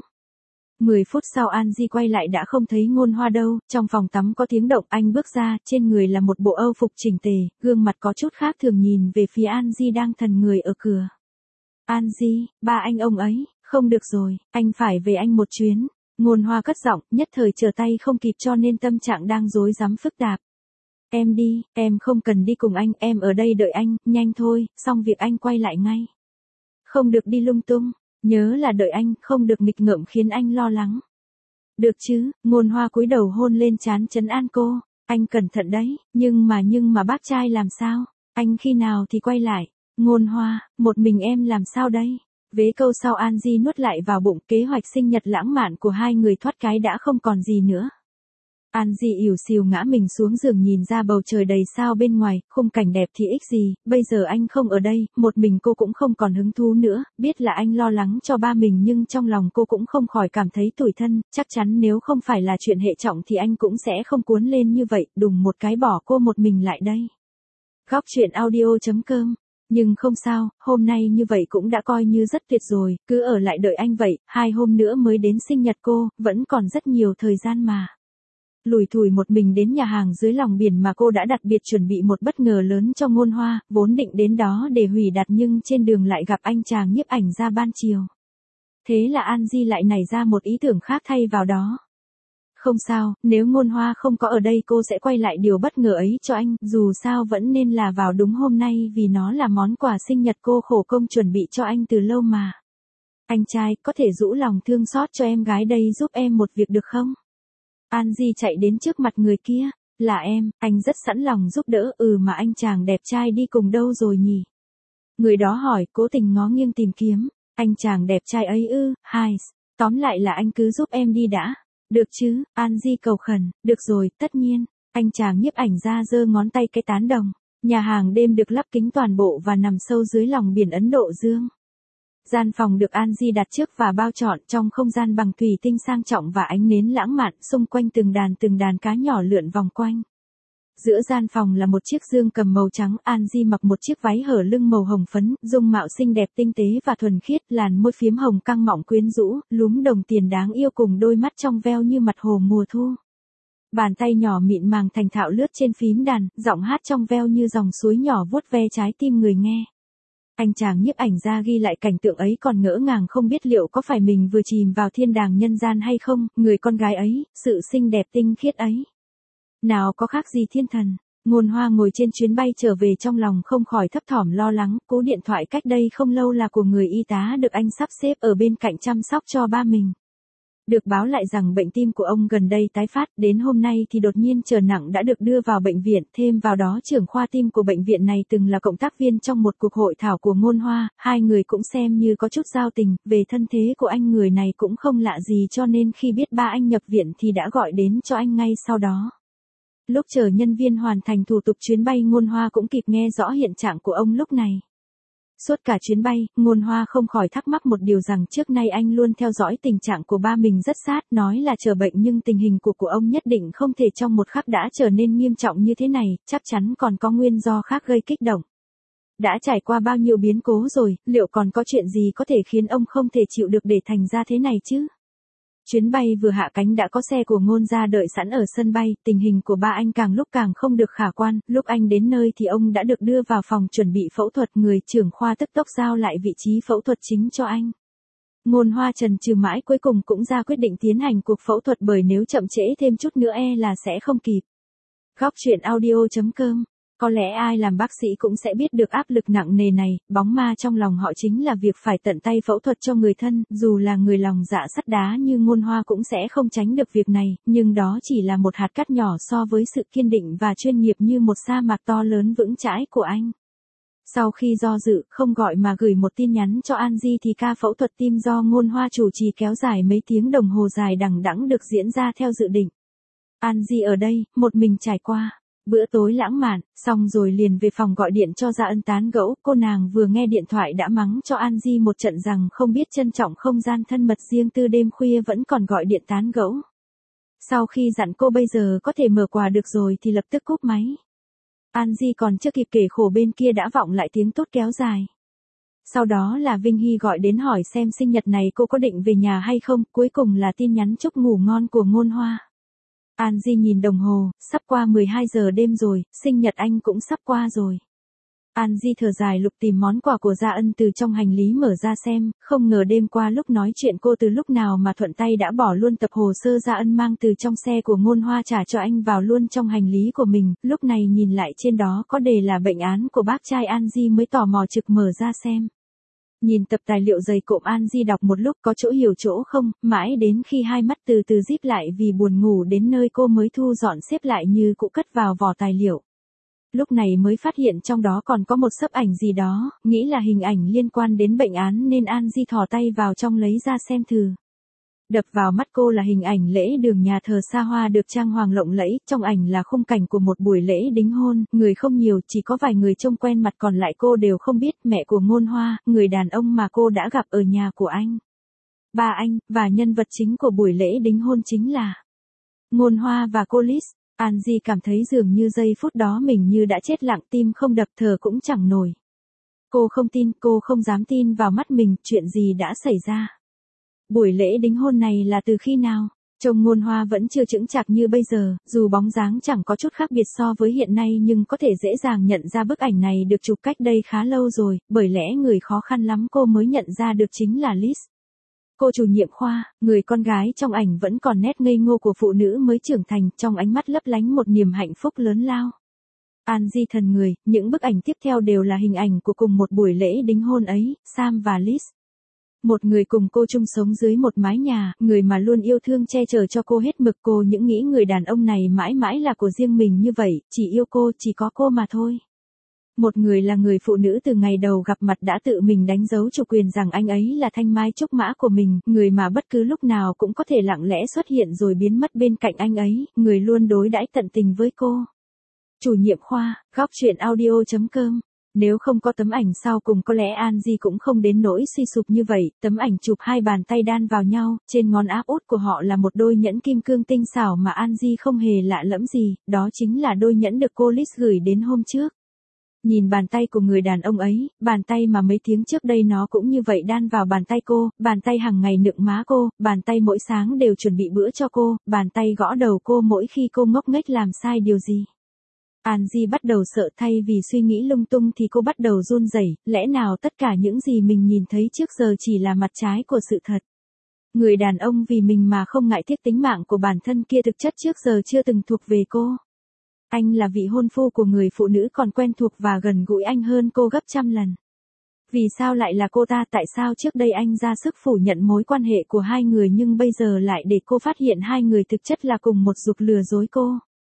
10 phút sau Angie quay lại đã không thấy Ngôn Hoa đâu, trong phòng tắm có tiếng động, anh bước ra, trên người là một bộ âu phục chỉnh tề, gương mặt có chút khác thường nhìn về phía Angie đang thần người ở cửa. Angie, ba anh ông ấy, không được rồi, anh phải về anh một chuyến. Ngôn Hoa cất giọng, nhất thời trở tay không kịp cho nên tâm trạng đang rối rắm phức tạp. Em đi, em không cần đi cùng anh, em ở đây đợi anh, nhanh thôi, xong việc anh quay lại ngay. Không được đi lung tung. Nhớ là đợi anh, không được nghịch ngợm khiến anh lo lắng. Được chứ, Ngôn Hoa cúi đầu hôn lên trán trấn an cô, anh cẩn thận đấy, nhưng mà bác trai làm sao, anh khi nào thì quay lại, Ngôn Hoa, một mình em làm sao đây? Vế câu sau Angie nuốt lại vào bụng, kế hoạch sinh nhật lãng mạn của hai người thoát cái đã không còn gì nữa. Angie ỉu xìu ngã mình xuống giường nhìn ra bầu trời đầy sao bên ngoài, khung cảnh đẹp thì ích gì, bây giờ anh không ở đây, một mình cô cũng không còn hứng thú nữa, biết là anh lo lắng cho ba mình nhưng trong lòng cô cũng không khỏi cảm thấy tủi thân, chắc chắn nếu không phải là chuyện hệ trọng thì anh cũng sẽ không cuốn lên như vậy, đùng một cái bỏ cô một mình lại đây. Góc truyện audio.com. Nhưng không sao, hôm nay như vậy cũng đã coi như rất tuyệt rồi, cứ ở lại đợi anh vậy, 2 hôm nữa mới đến sinh nhật cô, vẫn còn rất nhiều thời gian mà. Lủi thủi một mình đến nhà hàng dưới lòng biển mà cô đã đặc biệt chuẩn bị một bất ngờ lớn cho Ngôn Hoa, vốn định đến đó để hủy đặt nhưng trên đường lại gặp anh chàng nhiếp ảnh gia ban chiều. Thế là Angie lại nảy ra một ý tưởng khác thay vào đó. Không sao, nếu Ngôn Hoa không có ở đây cô sẽ quay lại điều bất ngờ ấy cho anh, dù sao vẫn nên là vào đúng hôm nay vì nó là món quà sinh nhật cô khổ công chuẩn bị cho anh từ lâu mà. Anh trai, có thể rũ lòng thương xót cho em gái đây giúp em một việc được không? Angie chạy đến trước mặt người kia, là em, anh rất sẵn lòng giúp đỡ, mà anh chàng đẹp trai đi cùng đâu rồi nhỉ? Người đó hỏi, cố tình ngó nghiêng tìm kiếm, anh chàng đẹp trai ấy tóm lại là anh cứ giúp em đi đã. Được chứ, Angie cầu khẩn, được rồi, tất nhiên, anh chàng nhiếp ảnh gia giơ ngón tay cái tán đồng. Nhà hàng đêm được lắp kính toàn bộ và nằm sâu dưới lòng biển Ấn Độ Dương. Gian phòng được Angie đặt trước và bao trọn trong không gian bằng thủy tinh sang trọng và ánh nến lãng mạn, xung quanh từng đàn cá nhỏ lượn vòng quanh. Giữa gian phòng là một chiếc dương cầm màu trắng, Angie mặc một chiếc váy hở lưng màu hồng phấn, dung mạo xinh đẹp tinh tế và thuần khiết, làn môi phím hồng căng mọng quyến rũ, lúm đồng tiền đáng yêu cùng đôi mắt trong veo như mặt hồ mùa thu. Bàn tay nhỏ mịn màng thành thạo lướt trên phím đàn, giọng hát trong veo như dòng suối nhỏ vuốt ve trái tim người nghe. Anh chàng nhiếp ảnh ra ghi lại cảnh tượng ấy còn ngỡ ngàng không biết liệu có phải mình vừa chìm vào thiên đàng nhân gian hay không, người con gái ấy, sự xinh đẹp tinh khiết ấy. Nào có khác gì thiên thần. Ngôn Hoa ngồi trên chuyến bay trở về trong lòng không khỏi thấp thỏm lo lắng, cú điện thoại cách đây không lâu là của người y tá được anh sắp xếp ở bên cạnh chăm sóc cho ba mình. Được báo lại rằng bệnh tim của ông gần đây tái phát, đến hôm nay thì đột nhiên trở nặng đã được đưa vào bệnh viện, thêm vào đó trưởng khoa tim của bệnh viện này từng là cộng tác viên trong một cuộc hội thảo của Ngôn Hoa, hai người cũng xem như có chút giao tình, về thân thế của anh người này cũng không lạ gì cho nên khi biết ba anh nhập viện thì đã gọi đến cho anh ngay sau đó. Lúc chờ nhân viên hoàn thành thủ tục chuyến bay, Ngôn Hoa cũng kịp nghe rõ hiện trạng của ông lúc này. Suốt cả chuyến bay, Ngôn Hoa không khỏi thắc mắc một điều rằng trước nay anh luôn theo dõi tình trạng của ba mình rất sát, nói là chờ bệnh nhưng tình hình của ông nhất định không thể trong một khắc đã trở nên nghiêm trọng như thế này, chắc chắn còn có nguyên do khác gây kích động. Đã trải qua bao nhiêu biến cố rồi, liệu còn có chuyện gì có thể khiến ông không thể chịu được để thành ra thế này chứ? Chuyến bay vừa hạ cánh đã có xe của Ngôn ra đợi sẵn ở sân bay, tình hình của ba anh càng lúc càng không được khả quan, lúc anh đến nơi thì ông đã được đưa vào phòng chuẩn bị phẫu thuật, người trưởng khoa tức tốc giao lại vị trí phẫu thuật chính cho anh. Ngôn Hoa chần chừ mãi cuối cùng cũng ra quyết định tiến hành cuộc phẫu thuật bởi nếu chậm trễ thêm chút nữa là sẽ không kịp. Góc truyện audio.com. Có lẽ ai làm bác sĩ cũng sẽ biết được áp lực nặng nề này, bóng ma trong lòng họ chính là việc phải tận tay phẫu thuật cho người thân, dù là người lòng dạ sắt đá như Ngôn Hoa cũng sẽ không tránh được việc này, nhưng đó chỉ là một hạt cát nhỏ so với sự kiên định và chuyên nghiệp như một sa mạc to lớn vững chãi của anh. Sau khi do dự, không gọi mà gửi một tin nhắn cho Angie thì ca phẫu thuật tim do Ngôn Hoa chủ trì kéo dài mấy tiếng đồng hồ dài đằng đẵng được diễn ra theo dự định. Angie ở đây, một mình trải qua bữa tối lãng mạn, xong rồi liền về phòng gọi điện cho Gia Ân tán gẫu, cô nàng vừa nghe điện thoại đã mắng cho Angie một trận rằng không biết trân trọng không gian thân mật riêng tư, đêm khuya vẫn còn gọi điện tán gẫu. Sau khi dặn cô bây giờ có thể mở quà được rồi thì lập tức cúp máy. Angie còn chưa kịp kể khổ bên kia đã vọng lại tiếng tốt kéo dài. Sau đó là Vinh Hy gọi đến hỏi xem sinh nhật này cô có định về nhà hay không, cuối cùng là tin nhắn chúc ngủ ngon của Ngôn Hoa. Angie nhìn đồng hồ, sắp qua 12 giờ đêm rồi, sinh nhật anh cũng sắp qua rồi. Angie thở dài lục tìm món quà của Gia Ân từ trong hành lý mở ra xem, không ngờ đêm qua lúc nói chuyện cô từ lúc nào mà thuận tay đã bỏ luôn tập hồ sơ Gia Ân mang từ trong xe của Ngôn Hoa trả cho anh vào luôn trong hành lý của mình, lúc này nhìn lại trên đó có đề là bệnh án của bác trai Angie mới tò mò trực mở ra xem. Nhìn tập tài liệu dày cộm Angie đọc một lúc có chỗ hiểu chỗ không, mãi đến khi hai mắt từ từ díp lại vì buồn ngủ đến nơi cô mới thu dọn xếp lại như cũ cất vào vỏ tài liệu. Lúc này mới phát hiện trong đó còn có một xấp ảnh gì đó, nghĩ là hình ảnh liên quan đến bệnh án nên Angie thò tay vào trong lấy ra xem thử. Đập vào mắt cô là hình ảnh lễ đường nhà thờ xa hoa được trang hoàng lộng lẫy, trong ảnh là khung cảnh của một buổi lễ đính hôn, người không nhiều, chỉ có vài người trông quen mặt còn lại cô đều không biết, mẹ của Ngôn Hoa, người đàn ông mà cô đã gặp ở nhà của anh. Ba anh, và nhân vật chính của buổi lễ đính hôn chính là Ngôn Hoa và cô Liz. Angie cảm thấy dường như giây phút đó mình như đã chết lặng, tim không đập, thở cũng chẳng nổi. Cô không tin, cô không dám tin vào mắt mình, chuyện gì đã xảy ra. Buổi lễ đính hôn này là từ khi nào? Trông Ngôn Hoa vẫn chưa chững chạc như bây giờ, dù bóng dáng chẳng có chút khác biệt so với hiện nay nhưng có thể dễ dàng nhận ra bức ảnh này được chụp cách đây khá lâu rồi, bởi lẽ người khó khăn lắm cô mới nhận ra được chính là Liz. Cô chủ nhiệm khoa, người con gái trong ảnh vẫn còn nét ngây ngô của phụ nữ mới trưởng thành, trong ánh mắt lấp lánh một niềm hạnh phúc lớn lao. Angie thần người, những bức ảnh tiếp theo đều là hình ảnh của cùng một buổi lễ đính hôn ấy, Sam và Liz. Một người cùng cô chung sống dưới một mái nhà, người mà luôn yêu thương che chở cho cô hết mực, cô những nghĩ người đàn ông này mãi mãi là của riêng mình như vậy, chỉ yêu cô, chỉ có cô mà thôi. Một người là người phụ nữ từ ngày đầu gặp mặt đã tự mình đánh dấu chủ quyền rằng anh ấy là thanh mai trúc mã của mình, người mà bất cứ lúc nào cũng có thể lặng lẽ xuất hiện rồi biến mất bên cạnh anh ấy, người luôn đối đãi tận tình với cô. Chủ nhiệm khoa, góc truyện audio.com Nếu không có tấm ảnh sau cùng có lẽ An Di cũng không đến nỗi suy sụp như vậy, tấm ảnh chụp hai bàn tay đan vào nhau, trên ngón áp út của họ là một đôi nhẫn kim cương tinh xảo mà An Di không hề lạ lẫm gì, đó chính là đôi nhẫn được cô Liz gửi đến hôm trước. Nhìn bàn tay của người đàn ông ấy, bàn tay mà mấy tiếng trước đây nó cũng như vậy đan vào bàn tay cô, bàn tay hàng ngày nựng má cô, bàn tay mỗi sáng đều chuẩn bị bữa cho cô, bàn tay gõ đầu cô mỗi khi cô ngốc nghếch làm sai điều gì. An Di bắt đầu sợ, thay vì suy nghĩ lung tung thì cô bắt đầu run rẩy, lẽ nào tất cả những gì mình nhìn thấy trước giờ chỉ là mặt trái của sự thật. Người đàn ông vì mình mà không ngại tiếc tính mạng của bản thân kia thực chất trước giờ chưa từng thuộc về cô. Anh là vị hôn phu của người phụ nữ còn quen thuộc và gần gũi anh hơn cô gấp trăm lần. Vì sao lại là cô ta, tại sao trước đây anh ra sức phủ nhận mối quan hệ của hai người nhưng bây giờ lại để cô phát hiện hai người thực chất là cùng một ruột lừa dối cô?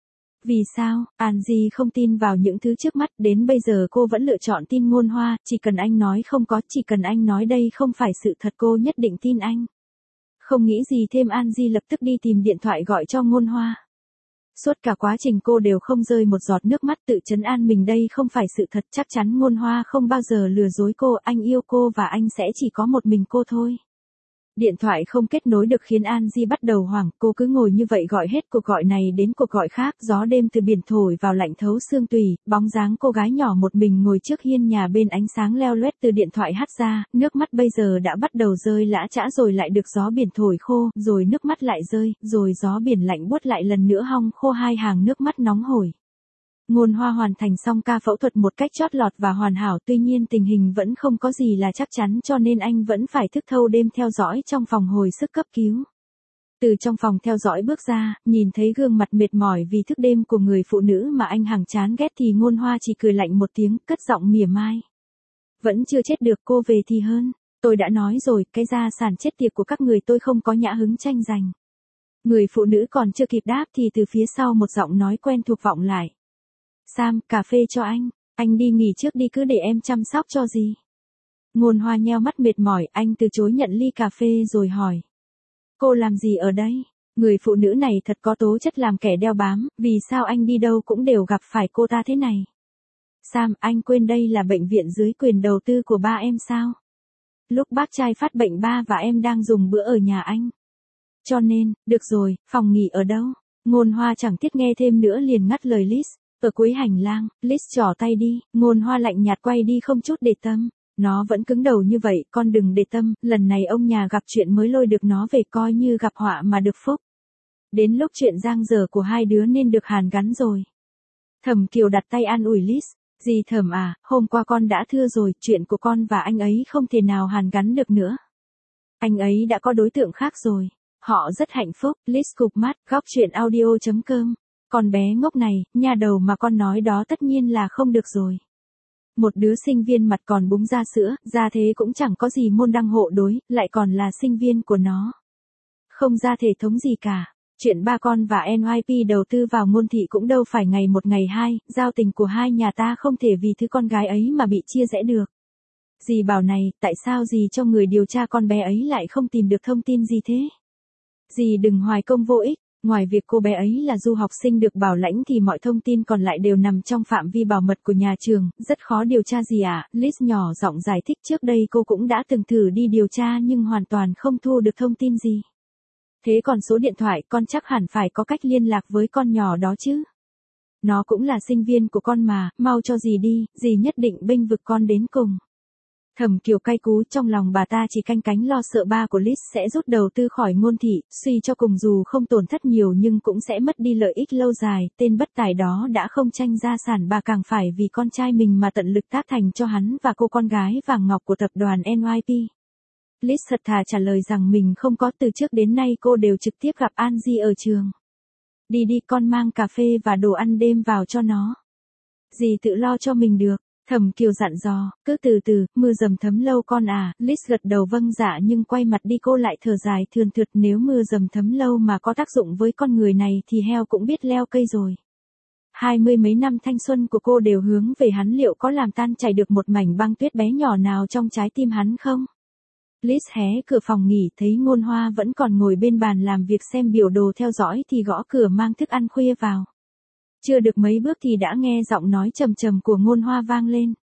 Vì sao, An Di không tin vào những thứ trước mắt, đến bây giờ cô vẫn lựa chọn tin Ngôn Hoa, chỉ cần anh nói không có, chỉ cần anh nói đây không phải sự thật cô nhất định tin anh. Không nghĩ gì thêm An Di lập tức đi tìm điện thoại gọi cho Ngôn Hoa. Suốt cả quá trình cô đều không rơi một giọt nước mắt tự trấn an mình đây không phải sự thật, chắc chắn Ngôn Hoa không bao giờ lừa dối cô, anh yêu cô và anh sẽ chỉ có một mình cô thôi. Điện thoại không kết nối được khiến An Di bắt đầu hoảng, cô cứ ngồi như vậy gọi hết cuộc gọi này đến cuộc gọi khác, gió đêm từ biển thổi vào lạnh thấu xương tủy, bóng dáng cô gái nhỏ một mình ngồi trước hiên nhà bên ánh sáng leo loét từ điện thoại hắt ra, nước mắt bây giờ đã bắt đầu rơi lã chã rồi lại được gió biển thổi khô, rồi nước mắt lại rơi, rồi gió biển lạnh buốt lại lần nữa hong khô hai hàng nước mắt nóng hổi. Ngôn Hoa hoàn thành xong ca phẫu thuật một cách chót lọt và hoàn hảo, tuy nhiên tình hình vẫn không có gì là chắc chắn cho nên anh vẫn phải thức thâu đêm theo dõi trong phòng hồi sức cấp cứu. Từ trong phòng theo dõi bước ra, nhìn thấy gương mặt mệt mỏi vì thức đêm của người phụ nữ mà anh hằng chán ghét thì Ngôn Hoa chỉ cười lạnh một tiếng, cất giọng mỉa mai. Vẫn chưa chết được, cô về thì hơn. Tôi đã nói rồi, cái gia sản chết tiệt của các người tôi không có nhã hứng tranh giành. Người phụ nữ còn chưa kịp đáp thì từ phía sau một giọng nói quen thuộc vọng lại. Sam, cà phê cho anh đi nghỉ trước đi cứ để em chăm sóc cho gì. Ngôn Hoa nheo mắt mệt mỏi, anh từ chối nhận ly cà phê rồi hỏi. Cô làm gì ở đây? Người phụ nữ này thật có tố chất làm kẻ đeo bám, vì sao anh đi đâu cũng đều gặp phải cô ta thế này? Sam, anh quên đây là bệnh viện dưới quyền đầu tư của ba em sao? Lúc bác trai phát bệnh ba và em đang dùng bữa ở nhà anh. Cho nên, được rồi, phòng nghỉ ở đâu? Ngôn Hoa chẳng tiếc nghe thêm nữa liền ngắt lời Liz. Ở cuối hành lang, Liz trỏ tay đi, Ngôn Hoa lạnh nhạt quay đi không chút để tâm. Nó vẫn cứng đầu như vậy, con đừng để tâm, lần này ông nhà gặp chuyện mới lôi được nó về coi như gặp họa mà được phúc. Đến lúc chuyện giang dở của hai đứa nên được hàn gắn rồi. Thẩm Kiều đặt tay an ủi Liz. Dì Thẩm à, hôm qua con đã thưa rồi, chuyện của con và anh ấy không thể nào hàn gắn được nữa. Anh ấy đã có đối tượng khác rồi. Họ rất hạnh phúc, Liz cụp mắt, góc chuyện audio.com. Con bé ngốc này, nha đầu mà con nói đó tất nhiên là không được rồi. Một đứa sinh viên mặt còn búng ra sữa, ra thế cũng chẳng có gì môn đăng hộ đối, lại còn là sinh viên của nó. Không ra thể thống gì cả. Chuyện ba con và NYP đầu tư vào Ngôn Thị cũng đâu phải ngày một ngày hai, giao tình của hai nhà ta không thể vì thứ con gái ấy mà bị chia rẽ được. Dì bảo này, tại sao dì cho người điều tra con bé ấy lại không tìm được thông tin gì thế? Dì đừng hoài công vô ích. Ngoài việc cô bé ấy là du học sinh được bảo lãnh thì mọi thông tin còn lại đều nằm trong phạm vi bảo mật của nhà trường, rất khó điều tra gì ạ. Liz nhỏ giọng giải thích trước đây cô cũng đã từng thử đi điều tra nhưng hoàn toàn không thu được thông tin gì. Thế còn số điện thoại con chắc hẳn phải có cách liên lạc với con nhỏ đó chứ. Nó cũng là sinh viên của con mà, mau cho dì đi, dì nhất định bênh vực con đến cùng. Thẩm Kiều cay cú, trong lòng bà ta chỉ canh cánh lo sợ ba của Liz sẽ rút đầu tư khỏi Ngôn Thị, suy cho cùng dù không tổn thất nhiều nhưng cũng sẽ mất đi lợi ích lâu dài, tên bất tài đó đã không tranh gia sản bà càng phải vì con trai mình mà tận lực tác thành cho hắn và cô con gái vàng ngọc của tập đoàn NYP. Liz thật thà trả lời rằng mình không có, từ trước đến nay cô đều trực tiếp gặp An Di ở trường. Đi đi, con mang cà phê và đồ ăn đêm vào cho nó. Dì tự lo cho mình được. Thẩm Kiều dặn dò, cứ từ từ, mưa dầm thấm lâu con à. Liz gật đầu vâng dạ nhưng quay mặt đi cô lại thở dài thườn thượt, nếu mưa dầm thấm lâu mà có tác dụng với con người này thì heo cũng biết leo cây rồi. 20 mấy năm thanh xuân của cô đều hướng về hắn, liệu có làm tan chảy được một mảnh băng tuyết bé nhỏ nào trong trái tim hắn không? Liz hé cửa phòng nghỉ thấy Ngôn Hoa vẫn còn ngồi bên bàn làm việc xem biểu đồ theo dõi thì gõ cửa mang thức ăn khuya vào. Chưa được mấy bước thì đã nghe giọng nói trầm trầm của Ngôn Hoa vang lên.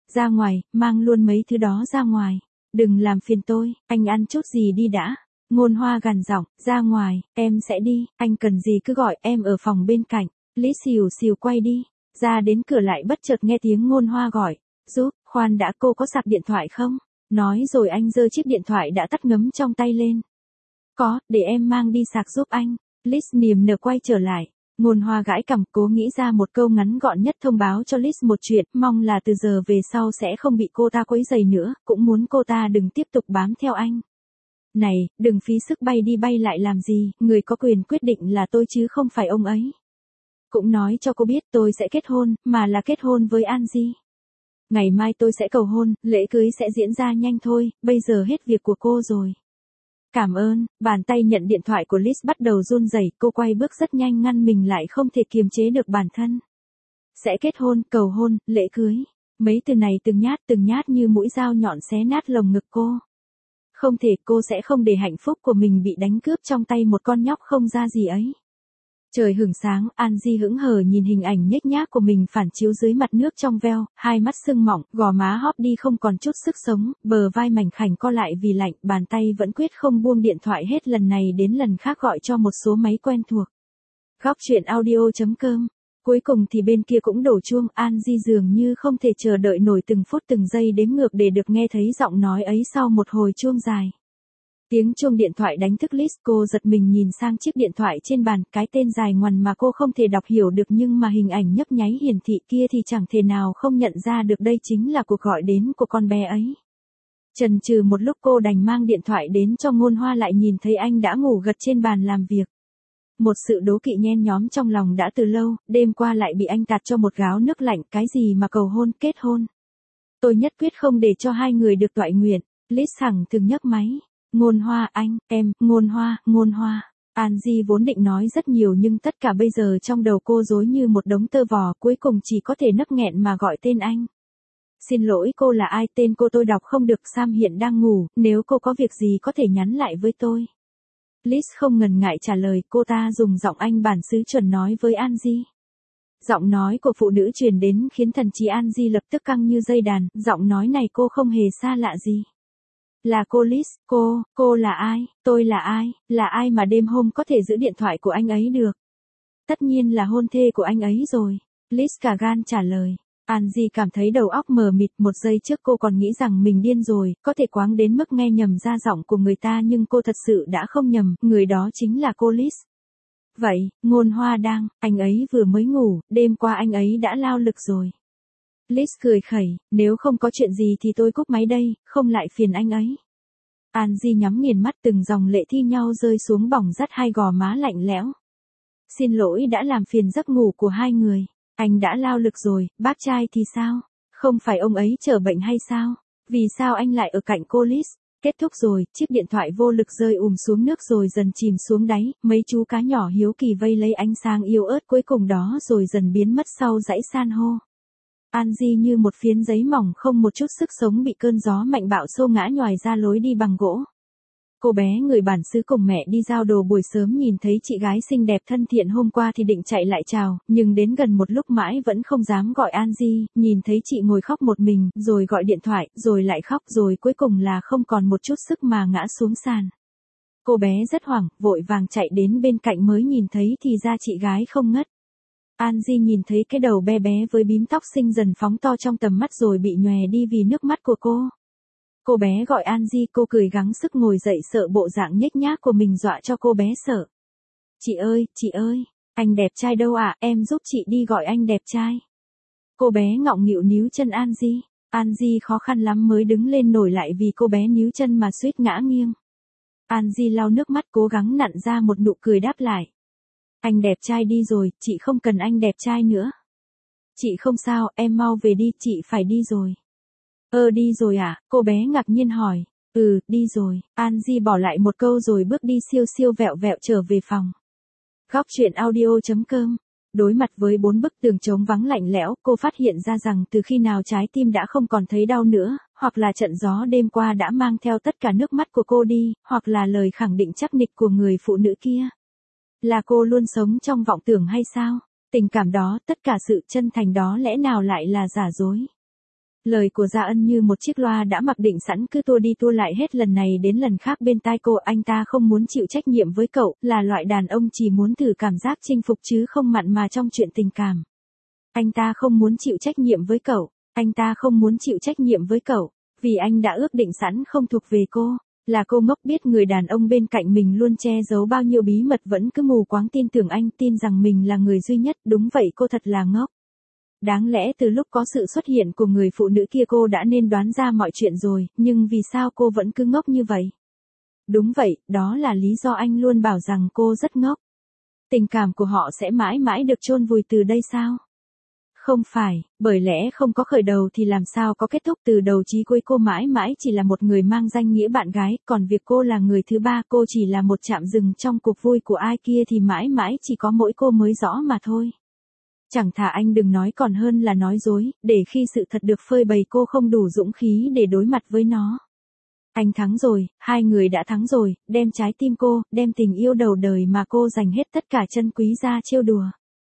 Ra ngoài, mang luôn mấy thứ đó ra ngoài. Đừng làm phiền tôi, anh ăn chút gì đi đã. Ngôn Hoa gằn giọng, ra ngoài, em sẽ đi, anh cần gì cứ gọi, em ở phòng bên cạnh. Lý xìu xìu quay đi, ra đến cửa lại bất chợt nghe tiếng Ngôn Hoa gọi, giúp, khoan đã, cô có sạc điện thoại không? Nói rồi anh giơ chiếc điện thoại đã tắt ngấm trong tay lên. Có, để em mang đi sạc giúp anh. Liz niềm nở quay trở lại. Ngôn Hoa gãi cằm, cố nghĩ ra một câu ngắn gọn nhất thông báo cho Liz một chuyện, mong là từ giờ về sau sẽ không bị cô ta quấy rầy nữa, cũng muốn cô ta đừng tiếp tục bám theo anh. Này, đừng phí sức bay đi bay lại làm gì, người có quyền quyết định là tôi chứ không phải ông ấy. Cũng nói cho cô biết tôi sẽ kết hôn, mà là kết hôn với Angie. Ngày mai tôi sẽ cầu hôn, lễ cưới sẽ diễn ra nhanh thôi, bây giờ hết việc của cô rồi. Cảm ơn, bàn tay nhận điện thoại của Liz bắt đầu run rẩy, cô quay bước rất nhanh ngăn mình lại không thể kiềm chế được bản thân. Sẽ kết hôn, cầu hôn, lễ cưới. Mấy từ này từng nhát như mũi dao nhọn xé nát lồng ngực cô. Không thể, cô sẽ không để hạnh phúc của mình bị đánh cướp trong tay một con nhóc không ra gì ấy. Trời hửng sáng, Angie hững hờ nhìn hình ảnh nhếch nhác của mình phản chiếu dưới mặt nước trong veo, hai mắt sưng mọng, gò má hóp đi không còn chút sức sống, bờ vai mảnh khảnh co lại vì lạnh, bàn tay vẫn quyết không buông điện thoại hết lần này đến lần khác gọi cho một số máy quen thuộc. Góc truyện audio.com. Cuối cùng thì bên kia cũng đổ chuông, Angie dường như không thể chờ đợi nổi từng phút từng giây đếm ngược để được nghe thấy giọng nói ấy sau một hồi chuông dài. Tiếng chuông điện thoại đánh thức Liz, cô giật mình nhìn sang chiếc điện thoại trên bàn, cái tên dài ngoằn mà cô không thể đọc hiểu được nhưng mà hình ảnh nhấp nháy hiển thị kia thì chẳng thể nào không nhận ra được đây chính là cuộc gọi đến của con bé ấy. Chần chừ một lúc cô đành mang điện thoại đến cho Ngôn Hoa, lại nhìn thấy anh đã ngủ gật trên bàn làm việc. Một sự đố kỵ nhen nhóm trong lòng đã từ lâu, đêm qua lại bị anh tạt cho một gáo nước lạnh, cái gì mà cầu hôn, kết hôn. Tôi nhất quyết không để cho hai người được toại nguyện. Liz thẳng thừng nhấc máy. Ngôn Hoa, anh, em, Ngôn Hoa. Angie vốn định nói rất nhiều nhưng tất cả bây giờ trong đầu cô rối như một đống tơ vò, cuối cùng chỉ có thể nấc nghẹn mà gọi tên anh. Xin lỗi, cô là ai? Tên cô tôi đọc không được, Sam hiện đang ngủ, nếu cô có việc gì có thể nhắn lại với tôi. Liz không ngần ngại trả lời, cô ta dùng giọng Anh bản xứ chuẩn nói với Angie. Giọng nói của phụ nữ truyền đến khiến thần trí Angie lập tức căng như dây đàn, giọng nói này cô không hề xa lạ gì. Là cô Liz, cô là ai, tôi là ai mà đêm hôm có thể giữ điện thoại của anh ấy được? Tất nhiên là hôn thê của anh ấy rồi. Liz cả gan trả lời. Angie cảm thấy đầu óc mờ mịt, một giây trước cô còn nghĩ rằng mình điên rồi, có thể quáng đến mức nghe nhầm ra giọng của người ta nhưng cô thật sự đã không nhầm, người đó chính là cô Liz. Vậy, Ngôn Hoa anh ấy vừa mới ngủ, đêm qua anh ấy đã lao lực rồi. Liz cười khẩy, nếu không có chuyện gì thì tôi cúp máy đây, không lại phiền anh ấy. Angie nhắm nghiền mắt, từng dòng lệ thi nhau rơi xuống bỏng rát hai gò má lạnh lẽo. Xin lỗi đã làm phiền giấc ngủ của hai người. Anh đã lao lực rồi, bác trai thì sao? Không phải ông ấy chở bệnh hay sao? Vì sao anh lại ở cạnh cô Liz? Kết thúc rồi, chiếc điện thoại vô lực rơi xuống nước rồi dần chìm xuống đáy, mấy chú cá nhỏ hiếu kỳ vây lấy ánh sáng yếu ớt cuối cùng đó rồi dần biến mất sau dãy san hô. Angie như một phiến giấy mỏng không một chút sức sống bị cơn gió mạnh bạo xô ngã nhoài ra lối đi bằng gỗ. Cô bé người bản xứ cùng mẹ đi giao đồ buổi sớm nhìn thấy chị gái xinh đẹp thân thiện hôm qua thì định chạy lại chào, nhưng đến gần một lúc mãi vẫn không dám gọi Angie, nhìn thấy chị ngồi khóc một mình, rồi gọi điện thoại, rồi lại khóc, rồi cuối cùng là không còn một chút sức mà ngã xuống sàn. Cô bé rất hoảng, vội vàng chạy đến bên cạnh mới nhìn thấy thì ra chị gái không ngất. Angie nhìn thấy cái đầu bé bé với bím tóc xinh dần phóng to trong tầm mắt rồi bị nhòe đi vì nước mắt của cô. Cô bé gọi Angie, cô cười gắng sức ngồi dậy, sợ bộ dạng nhếch nhác của mình dọa cho cô bé sợ. Chị ơi, anh đẹp trai đâu ạ, em giúp chị đi gọi anh đẹp trai. Cô bé ngọng nghịu níu chân Angie. Angie khó khăn lắm mới đứng lên nổi lại vì cô bé níu chân mà suýt ngã nghiêng. Angie lau nước mắt cố gắng nặn ra một nụ cười đáp lại. Anh đẹp trai đi rồi, chị không cần anh đẹp trai nữa. Chị không sao, em mau về đi, chị phải đi rồi. Đi rồi à? Cô bé ngạc nhiên hỏi. Đi rồi. Angie bỏ lại một câu rồi bước đi siêu siêu vẹo vẹo trở về phòng. Góc truyện audio.com. Đối mặt với 4 bức tường trống vắng lạnh lẽo, cô phát hiện ra rằng từ khi nào trái tim đã không còn thấy đau nữa, hoặc là trận gió đêm qua đã mang theo tất cả nước mắt của cô đi, hoặc là lời khẳng định chắc nịch của người phụ nữ kia. Là cô luôn sống trong vọng tưởng hay sao? Tình cảm đó, tất cả sự chân thành đó lẽ nào lại là giả dối? Lời của Gia Ân như một chiếc loa đã mặc định sẵn cứ tua đi tua lại hết lần này đến lần khác bên tai cô. Anh ta không muốn chịu trách nhiệm với cậu, là loại đàn ông chỉ muốn thử cảm giác chinh phục chứ không mặn mà trong chuyện tình cảm. Anh ta không muốn chịu trách nhiệm với cậu, anh ta không muốn chịu trách nhiệm với cậu, vì anh đã ước định sẵn không thuộc về cô. Là cô ngốc biết người đàn ông bên cạnh mình luôn che giấu bao nhiêu bí mật vẫn cứ mù quáng tin tưởng anh, tin rằng mình là người duy nhất. Đúng vậy, cô thật là ngốc. Đáng lẽ từ lúc có sự xuất hiện của người phụ nữ kia cô đã nên đoán ra mọi chuyện rồi, nhưng vì sao cô vẫn cứ ngốc như vậy? Đúng vậy, đó là lý do anh luôn bảo rằng cô rất ngốc. Tình cảm của họ sẽ mãi mãi được chôn vùi từ đây sao? Không phải, bởi lẽ không có khởi đầu thì làm sao có kết thúc. Từ đầu chí cuối cô mãi mãi chỉ là một người mang danh nghĩa bạn gái, còn việc cô là người thứ ba, cô chỉ là một chạm dừng trong cuộc vui của ai kia thì mãi mãi chỉ có mỗi cô mới rõ mà thôi. Chẳng thà anh đừng nói còn hơn là nói dối, để khi sự thật được phơi bày cô không đủ dũng khí để đối mặt với nó. Anh thắng rồi, hai người đã thắng rồi, đem trái tim cô, đem tình yêu đầu đời mà cô dành hết tất cả chân quý ra trêu đùa.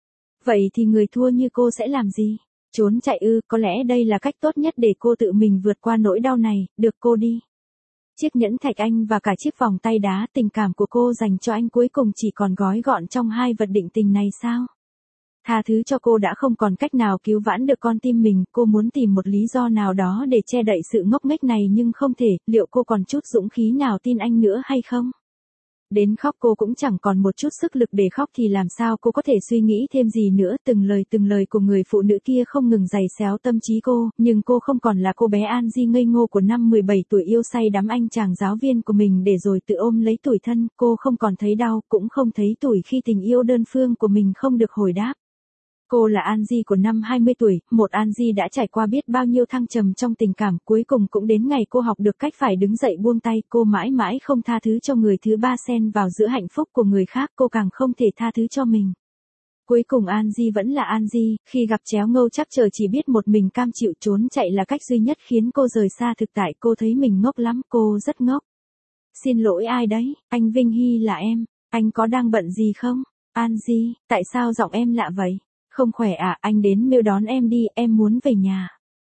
Vậy thì người thua như cô sẽ làm gì? Trốn chạy ư? Có lẽ đây là cách tốt nhất để cô tự mình vượt qua nỗi đau này. Được, cô đi. Chiếc nhẫn thạch anh và cả chiếc vòng tay đá, tình cảm của cô dành cho anh cuối cùng chỉ còn gói gọn trong hai vật định tình này sao? Tha thứ cho cô đã không còn cách nào cứu vãn được con tim mình. Cô muốn tìm một lý do nào đó để che đậy sự ngốc nghếch này nhưng không thể. Liệu cô còn chút dũng khí nào tin anh nữa hay không? Đến khóc cô cũng chẳng còn một chút sức lực để khóc thì làm sao cô có thể suy nghĩ thêm gì nữa. Từng lời của người phụ nữ kia không ngừng giày xéo tâm trí cô, nhưng cô không còn là cô bé An Di ngây ngô của năm 17 tuổi yêu say đắm anh chàng giáo viên của mình để rồi tự ôm lấy tủi thân. Cô không còn thấy đau, cũng không thấy tủi khi tình yêu đơn phương của mình không được hồi đáp. Cô là An Di của năm 20 tuổi, một An Di đã trải qua biết bao nhiêu thăng trầm trong tình cảm, cuối cùng cũng đến ngày cô học được cách phải đứng dậy buông tay. Cô mãi mãi không tha thứ cho người thứ ba xen vào giữa hạnh phúc của người khác, cô càng không thể tha thứ cho mình. Cuối cùng An Di vẫn là An Di, khi gặp chéo ngâu chắc chờ chỉ biết một mình cam chịu. Trốn chạy là cách duy nhất khiến cô rời xa thực tại. Cô thấy mình ngốc lắm, cô rất ngốc. Xin lỗi ai đấy? Anh Vinh Hy là em, anh có đang bận gì không? An Di, tại sao giọng em lạ vậy? Không khỏe à? Anh đến mail đón em đi, em muốn về nhà.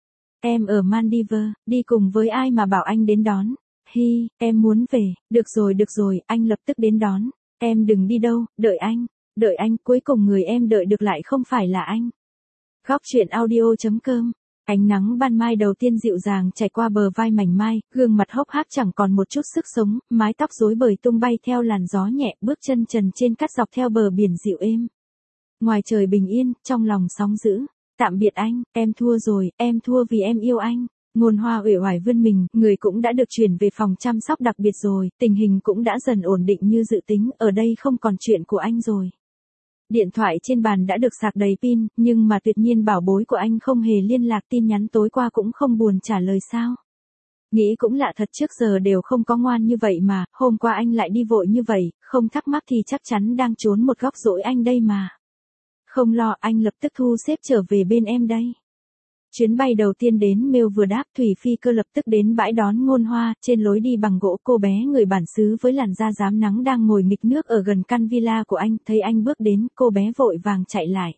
Em ở Maldives, đi cùng với ai mà bảo anh đến đón? Hi, em muốn về. Được rồi, anh lập tức đến đón. Em đừng đi đâu, đợi anh, cuối cùng người em đợi được lại không phải là anh. Góc truyện audio.com. Ánh nắng ban mai đầu tiên dịu dàng trải qua bờ vai mảnh mai, gương mặt hốc hác chẳng còn một chút sức sống, mái tóc rối bời tung bay theo làn gió nhẹ, bước chân trần trên cát dọc theo bờ biển dịu êm. Ngoài trời bình yên, trong lòng sóng dữ. Tạm biệt anh, em thua rồi, em thua vì em yêu anh. Ngôn Hoa uể oải vươn mình, người cũng đã được chuyển về phòng chăm sóc đặc biệt rồi, tình hình cũng đã dần ổn định như dự tính, ở đây không còn chuyện của anh rồi. Điện thoại trên bàn đã được sạc đầy pin, nhưng mà tuyệt nhiên bảo bối của anh không hề liên lạc, tin nhắn tối qua cũng không buồn trả lời sao. Nghĩ cũng lạ thật, trước giờ đều không có ngoan như vậy mà, hôm qua anh lại đi vội như vậy, không thắc mắc thì chắc chắn đang trốn một góc dỗi anh đây mà. Không lo, anh lập tức thu xếp trở về bên em đây. Chuyến bay đầu tiên đến Mail vừa đáp, Thủy Phi Cơ lập tức đến bãi đón Ngôn Hoa. Trên lối đi bằng gỗ, cô bé người bản xứ với làn da rám nắng đang ngồi nghịch nước ở gần căn villa của anh. Thấy anh bước đến, cô bé vội vàng chạy lại.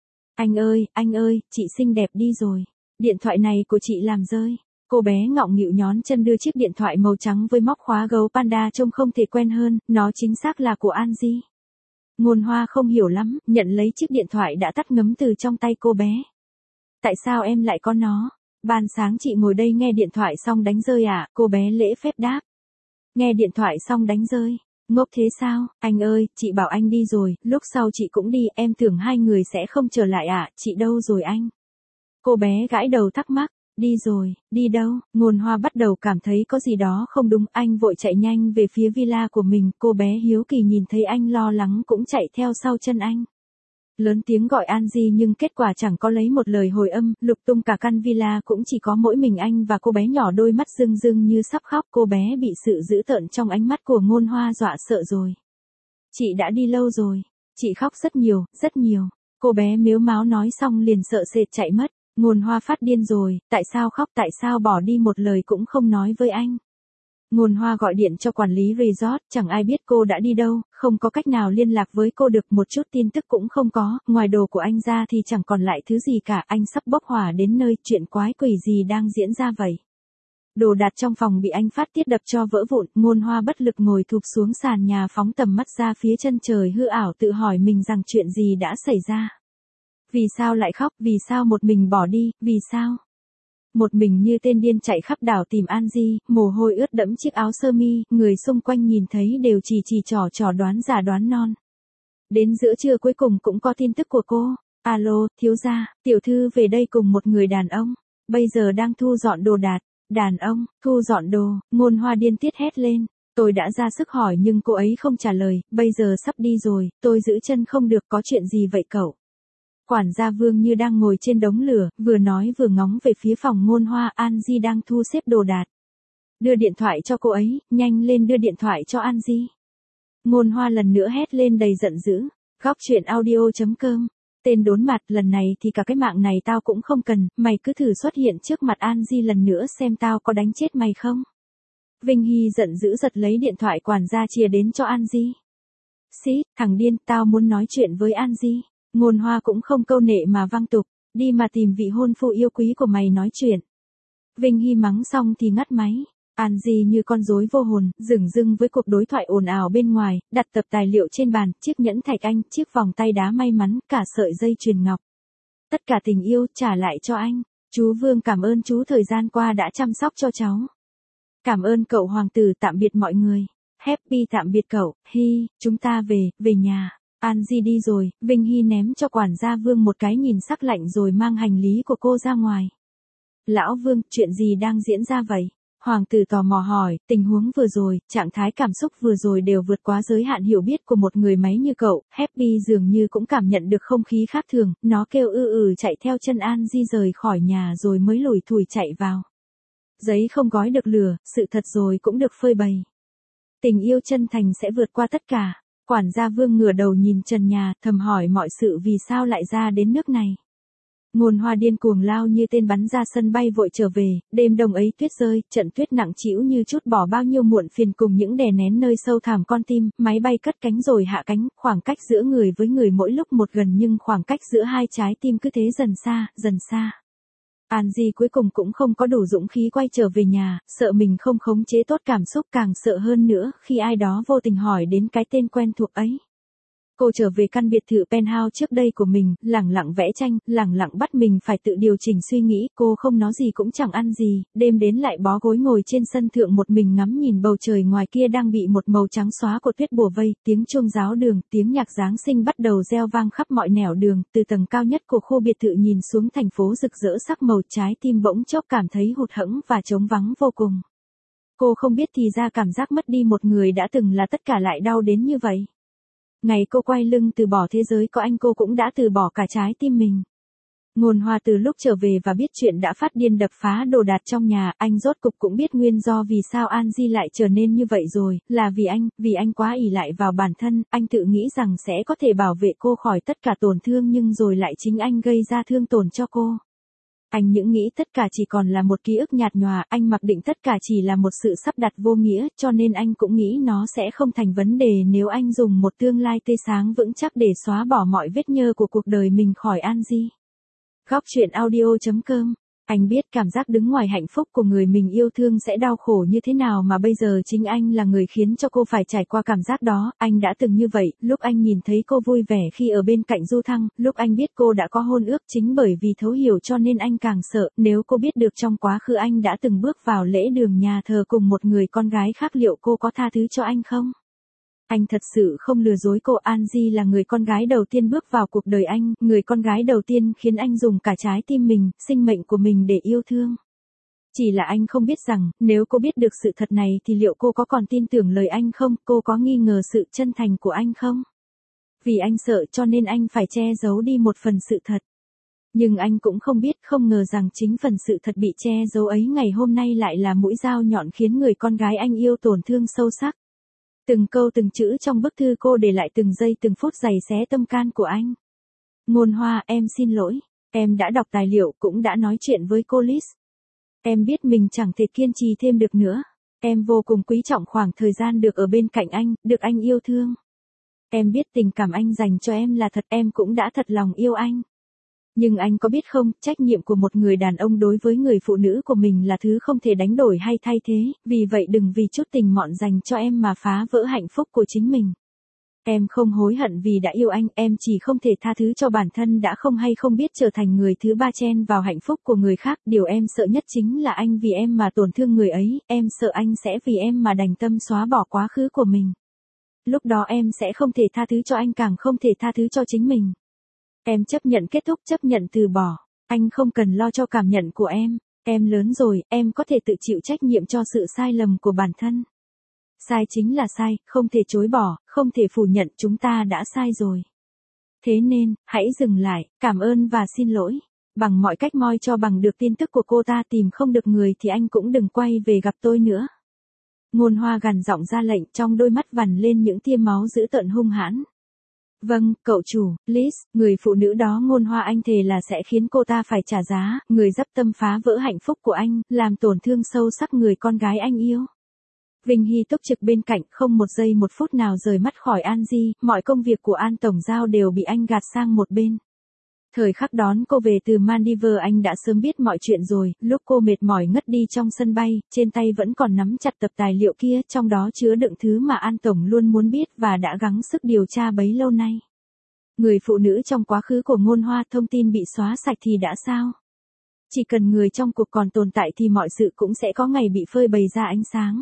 Anh ơi, chị xinh đẹp đi rồi. Điện thoại này của chị làm rơi. Cô bé ngọng nghịu nhón chân đưa chiếc điện thoại màu trắng với móc khóa gấu panda trông không thể quen hơn, nó chính xác là của An Di. Ngôn Hoa không hiểu lắm, nhận lấy chiếc điện thoại đã tắt ngấm từ trong tay cô bé. Tại sao em lại có nó? Ban sáng chị ngồi đây nghe điện thoại xong đánh rơi à? Cô bé lễ phép đáp. Nghe điện thoại xong đánh rơi? Ngốc thế sao? Anh ơi, chị bảo anh đi rồi, lúc sau chị cũng đi, em tưởng hai người sẽ không trở lại à? Chị đâu rồi anh? Cô bé gãi đầu thắc mắc. Đi rồi, đi đâu? Ngôn Hoa bắt đầu cảm thấy có gì đó không đúng, anh vội chạy nhanh về phía villa của mình, cô bé hiếu kỳ nhìn thấy anh lo lắng cũng chạy theo sau chân anh. Lớn tiếng gọi An Di nhưng kết quả chẳng có lấy một lời hồi âm, lục tung cả căn villa cũng chỉ có mỗi mình anh và cô bé nhỏ, đôi mắt rưng rưng như sắp khóc. Cô bé bị sự dữ tợn trong ánh mắt của Ngôn Hoa dọa sợ rồi. Chị đã đi lâu rồi, chị khóc rất nhiều, rất nhiều. Cô bé mếu máo nói xong liền sợ sệt chạy mất. Ngôn Hoa phát điên rồi, tại sao khóc, tại sao bỏ đi một lời cũng không nói với anh. Ngôn Hoa gọi điện cho quản lý resort, chẳng ai biết cô đã đi đâu, không có cách nào liên lạc với cô được, một chút tin tức cũng không có, ngoài đồ của anh ra thì chẳng còn lại thứ gì cả, anh sắp bốc hỏa đến nơi, chuyện quái quỷ gì đang diễn ra vậy? Đồ đạc trong phòng bị anh phát tiết đập cho vỡ vụn, Ngôn Hoa bất lực ngồi thụp xuống sàn nhà phóng tầm mắt ra phía chân trời hư ảo, tự hỏi mình rằng chuyện gì đã xảy ra. Vì sao lại khóc, vì sao một mình bỏ đi, vì sao? Một mình như tên điên chạy khắp đảo tìm Angie, mồ hôi ướt đẫm chiếc áo sơ mi, người xung quanh nhìn thấy đều chỉ trò đoán già đoán non. Đến giữa trưa cuối cùng cũng có tin tức của cô. Alo, thiếu gia, tiểu thư về đây cùng một người đàn ông, bây giờ đang thu dọn đồ đạc. Đàn ông, thu dọn đồ, Ngôn Hoa điên tiết hét lên. Tôi đã ra sức hỏi nhưng cô ấy không trả lời, bây giờ sắp đi rồi, tôi giữ chân không được, có chuyện gì vậy cậu? Quản gia Vương như đang ngồi trên đống lửa, vừa nói vừa ngóng về phía phòng Ngôn Hoa. Angie đang thu xếp đồ đạc. Đưa điện thoại cho cô ấy, nhanh lên đưa điện thoại cho Angie. Ngôn Hoa lần nữa hét lên đầy giận dữ. Góc chuyện audio.com. Tên đốn mặt, lần này thì cả cái mạng này tao cũng không cần, mày cứ thử xuất hiện trước mặt Angie lần nữa xem tao có đánh chết mày không. Vinh Hy giận dữ giật lấy điện thoại quản gia chia đến cho Angie. Xí, thằng điên, tao muốn nói chuyện với Angie. Ngôn Hoa cũng không câu nệ mà văng tục, đi mà tìm vị hôn phu yêu quý của mày nói chuyện. Vinh Hy mắng xong thì ngắt máy. Angie như con rối vô hồn, dửng dưng với cuộc đối thoại ồn ào bên ngoài, đặt tập tài liệu trên bàn, chiếc nhẫn thạch anh, chiếc vòng tay đá may mắn, cả sợi dây chuyền ngọc. Tất cả tình yêu trả lại cho anh. Chú Vương cảm ơn chú thời gian qua đã chăm sóc cho cháu. Cảm ơn cậu hoàng tử, tạm biệt mọi người. Happy tạm biệt cậu, Hy, chúng ta về nhà. Angie đi rồi, Vinh Hy ném cho quản gia Vương một cái nhìn sắc lạnh rồi mang hành lý của cô ra ngoài. Lão Vương, chuyện gì đang diễn ra vậy? Hoàng tử tò mò hỏi, tình huống vừa rồi, trạng thái cảm xúc vừa rồi đều vượt quá giới hạn hiểu biết của một người máy như cậu. Happy dường như cũng cảm nhận được không khí khác thường, nó kêu chạy theo chân Angie rời khỏi nhà rồi mới lủi thủi chạy vào. Giấy không gói được lửa, sự thật rồi cũng được phơi bày. Tình yêu chân thành sẽ vượt qua tất cả. Quản gia Vương ngửa đầu nhìn trần nhà, thầm hỏi mọi sự vì sao lại ra đến nước này. Ngôn Hoa điên cuồng lao như tên bắn ra sân bay vội trở về, đêm đông ấy tuyết rơi, trận tuyết nặng trĩu như trút bỏ bao nhiêu muộn phiền cùng những đè nén nơi sâu thẳm con tim, máy bay cất cánh rồi hạ cánh, khoảng cách giữa người với người mỗi lúc một gần nhưng khoảng cách giữa hai trái tim cứ thế dần xa. Angie cuối cùng cũng không có đủ dũng khí quay trở về nhà, sợ mình không khống chế tốt cảm xúc, càng sợ hơn nữa khi ai đó vô tình hỏi đến cái tên quen thuộc ấy. Cô trở về căn biệt thự penthouse trước đây của mình, lẳng lặng vẽ tranh, lẳng lặng bắt mình phải tự điều chỉnh suy nghĩ, cô không nói gì cũng chẳng ăn gì, đêm đến lại bó gối ngồi trên sân thượng một mình ngắm nhìn bầu trời ngoài kia đang bị một màu trắng xóa của tuyết bùa vây, tiếng chuông giáo đường, tiếng nhạc Giáng sinh bắt đầu reo vang khắp mọi nẻo đường, từ tầng cao nhất của khu biệt thự nhìn xuống thành phố rực rỡ sắc màu, trái tim bỗng chốc cảm thấy hụt hẫng và trống vắng vô cùng. Cô không biết thì ra cảm giác mất đi một người đã từng là tất cả lại đau đến như vậy. Ngày cô quay lưng từ bỏ thế giới có anh cô cũng đã từ bỏ cả trái tim mình. Ngôn Hoa từ lúc trở về và biết chuyện đã phát điên đập phá đồ đạc trong nhà, anh rốt cục cũng biết nguyên do vì sao Angie lại trở nên như vậy rồi, là vì anh quá ỷ lại vào bản thân, anh tự nghĩ rằng sẽ có thể bảo vệ cô khỏi tất cả tổn thương nhưng rồi lại chính anh gây ra thương tổn cho cô. Anh những nghĩ tất cả chỉ còn là một ký ức nhạt nhòa, anh mặc định tất cả chỉ là một sự sắp đặt vô nghĩa, cho nên anh cũng nghĩ nó sẽ không thành vấn đề nếu anh dùng một tương lai tươi sáng vững chắc để xóa bỏ mọi vết nhơ của cuộc đời mình khỏi Angie. Góc chuyện audio.com. Anh biết cảm giác đứng ngoài hạnh phúc của người mình yêu thương sẽ đau khổ như thế nào mà bây giờ chính anh là người khiến cho cô phải trải qua cảm giác đó, anh đã từng như vậy, lúc anh nhìn thấy cô vui vẻ khi ở bên cạnh Du Thăng, lúc anh biết cô đã có hôn ước chính bởi vì thấu hiểu cho nên anh càng sợ, nếu cô biết được trong quá khứ anh đã từng bước vào lễ đường nhà thờ cùng một người con gái khác liệu cô có tha thứ cho anh không? Anh thật sự không lừa dối cô, Angie là người con gái đầu tiên bước vào cuộc đời anh, người con gái đầu tiên khiến anh dùng cả trái tim mình, sinh mệnh của mình để yêu thương. Chỉ là anh không biết rằng, nếu cô biết được sự thật này thì liệu cô có còn tin tưởng lời anh không, cô có nghi ngờ sự chân thành của anh không? Vì anh sợ cho nên anh phải che giấu đi một phần sự thật. Nhưng anh cũng không biết, không ngờ rằng chính phần sự thật bị che giấu ấy ngày hôm nay lại là mũi dao nhọn khiến người con gái anh yêu tổn thương sâu sắc. Từng câu từng chữ trong bức thư cô để lại từng giây từng phút giày xé tâm can của anh. Ngôn Hoa, em xin lỗi. Em đã đọc tài liệu cũng đã nói chuyện với cô Liz. Em biết mình chẳng thể kiên trì thêm được nữa. Em vô cùng quý trọng khoảng thời gian được ở bên cạnh anh, được anh yêu thương. Em biết tình cảm anh dành cho em là thật, em cũng đã thật lòng yêu anh. Nhưng anh có biết không, trách nhiệm của một người đàn ông đối với người phụ nữ của mình là thứ không thể đánh đổi hay thay thế, vì vậy đừng vì chút tình mọn dành cho em mà phá vỡ hạnh phúc của chính mình. Em không hối hận vì đã yêu anh, em chỉ không thể tha thứ cho bản thân đã không hay không biết trở thành người thứ ba chen vào hạnh phúc của người khác. Điều em sợ nhất chính là anh vì em mà tổn thương người ấy, em sợ anh sẽ vì em mà đành tâm xóa bỏ quá khứ của mình. Lúc đó em sẽ không thể tha thứ cho anh, càng không thể tha thứ cho chính mình. Em chấp nhận kết thúc, chấp nhận từ bỏ. Anh không cần lo cho cảm nhận của em. Em lớn rồi, em có thể tự chịu trách nhiệm cho sự sai lầm của bản thân. Sai chính là sai, không thể chối bỏ, không thể phủ nhận, chúng ta đã sai rồi. Thế nên, hãy dừng lại, cảm ơn và xin lỗi. Bằng mọi cách moi cho bằng được tin tức của cô ta, tìm không được người thì anh cũng đừng quay về gặp tôi nữa. Ngôn Hoa gằn giọng ra lệnh, trong đôi mắt vằn lên những tia máu dữ tợn hung hãn. Vâng, cậu chủ, Liz, người phụ nữ đó Ngôn Hoa anh thề là sẽ khiến cô ta phải trả giá, người dấp tâm phá vỡ hạnh phúc của anh, làm tổn thương sâu sắc người con gái anh yêu. Vinh Hy túc trực bên cạnh, không một giây một phút nào rời mắt khỏi An Di, mọi công việc của An Tổng Giao đều bị anh gạt sang một bên. Thời khắc đón cô về từ Maldives anh đã sớm biết mọi chuyện rồi, lúc cô mệt mỏi ngất đi trong sân bay, trên tay vẫn còn nắm chặt tập tài liệu kia, trong đó chứa đựng thứ mà An Tổng luôn muốn biết và đã gắng sức điều tra bấy lâu nay. Người phụ nữ trong quá khứ của Ngôn Hoa, thông tin bị xóa sạch thì đã sao? Chỉ cần người trong cuộc còn tồn tại thì mọi sự cũng sẽ có ngày bị phơi bày ra ánh sáng.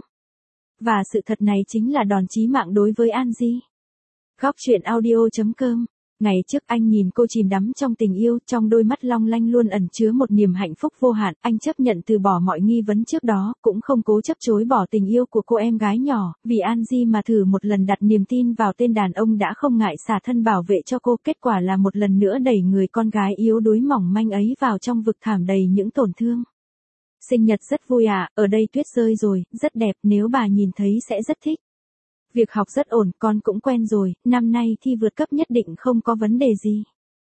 Và sự thật này chính là đòn chí mạng đối với An Di. Góc truyện audio.com. Ngày trước anh nhìn cô chìm đắm trong tình yêu, trong đôi mắt long lanh luôn ẩn chứa một niềm hạnh phúc vô hạn, anh chấp nhận từ bỏ mọi nghi vấn trước đó, cũng không cố chấp chối bỏ tình yêu của cô em gái nhỏ, vì An Di mà thử một lần đặt niềm tin vào tên đàn ông đã không ngại xả thân bảo vệ cho cô, kết quả là một lần nữa đẩy người con gái yếu đuối mỏng manh ấy vào trong vực thẳm đầy những tổn thương. Sinh nhật rất vui à, ở đây tuyết rơi rồi, rất đẹp, nếu bà nhìn thấy sẽ rất thích. Việc học rất ổn, con cũng quen rồi, năm nay thi vượt cấp nhất định không có vấn đề gì.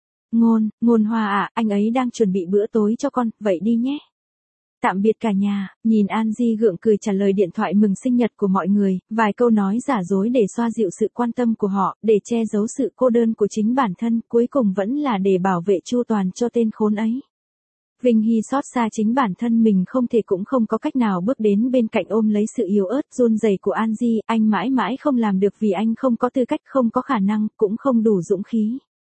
Ngôn Hoa à, anh ấy đang chuẩn bị bữa tối cho con, vậy đi nhé. Tạm biệt cả nhà, nhìn An Di gượng cười trả lời điện thoại mừng sinh nhật của mọi người, vài câu nói giả dối để xoa dịu sự quan tâm của họ, để che giấu sự cô đơn của chính bản thân, cuối cùng vẫn là để bảo vệ chu toàn cho tên khốn ấy. Vinh Hy xót xa chính bản thân mình không thể cũng không có cách nào bước đến bên cạnh ôm lấy sự yếu ớt run rẩy của An Di, anh mãi mãi không làm được vì anh không có tư cách, không có khả năng, cũng không đủ dũng khí.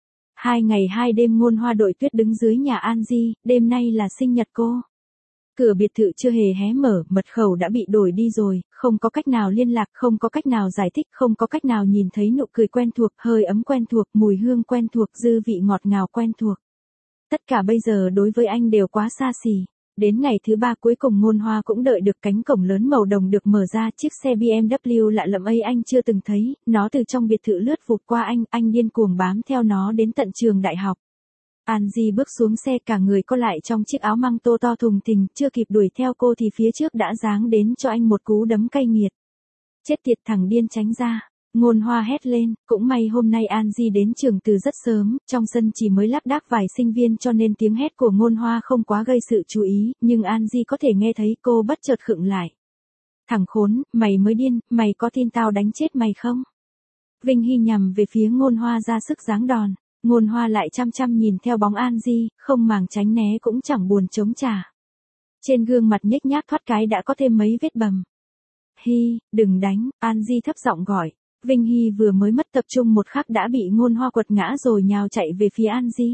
2 ngày 2 đêm Ngôn Hoa đội tuyết đứng dưới nhà An Di, đêm nay là sinh nhật cô. Cửa biệt thự chưa hề hé mở, mật khẩu đã bị đổi đi rồi, không có cách nào liên lạc, không có cách nào giải thích, không có cách nào nhìn thấy nụ cười quen thuộc, hơi ấm quen thuộc, mùi hương quen thuộc, dư vị ngọt ngào quen thuộc. Tất cả bây giờ đối với anh đều quá xa xỉ. Đến ngày thứ 3 cuối cùng Ngôn Hoa cũng đợi được cánh cổng lớn màu đồng được mở ra, chiếc xe BMW lạ lẫm ấy anh chưa từng thấy, nó từ trong biệt thự lướt vụt qua anh điên cuồng bám theo nó đến tận trường đại học. An Di bước xuống xe, cả người co lại trong chiếc áo măng tô to thùng thình, chưa kịp đuổi theo cô thì phía trước đã giáng đến cho anh một cú đấm cay nghiệt. Chết tiệt, thằng điên, tránh ra. Ngôn Hoa hét lên, cũng may hôm nay An Di đến trường từ rất sớm, trong sân chỉ mới lác đác vài sinh viên cho nên tiếng hét của Ngôn Hoa không quá gây sự chú ý, nhưng An Di có thể nghe thấy, cô bất chợt khựng lại. Thằng khốn, mày mới điên, mày có tin tao đánh chết mày không? Vinh Hy nhằm về phía Ngôn Hoa ra sức giáng đòn, Ngôn Hoa lại chăm chăm nhìn theo bóng An Di, không màng tránh né cũng chẳng buồn chống trả. Trên gương mặt nhếch nhác thoát cái đã có thêm mấy vết bầm. Hy, đừng đánh, An Di thấp giọng gọi. Vinh Hy vừa mới mất tập trung một khắc đã bị Ngôn Hoa quật ngã rồi nhào chạy về phía An Di.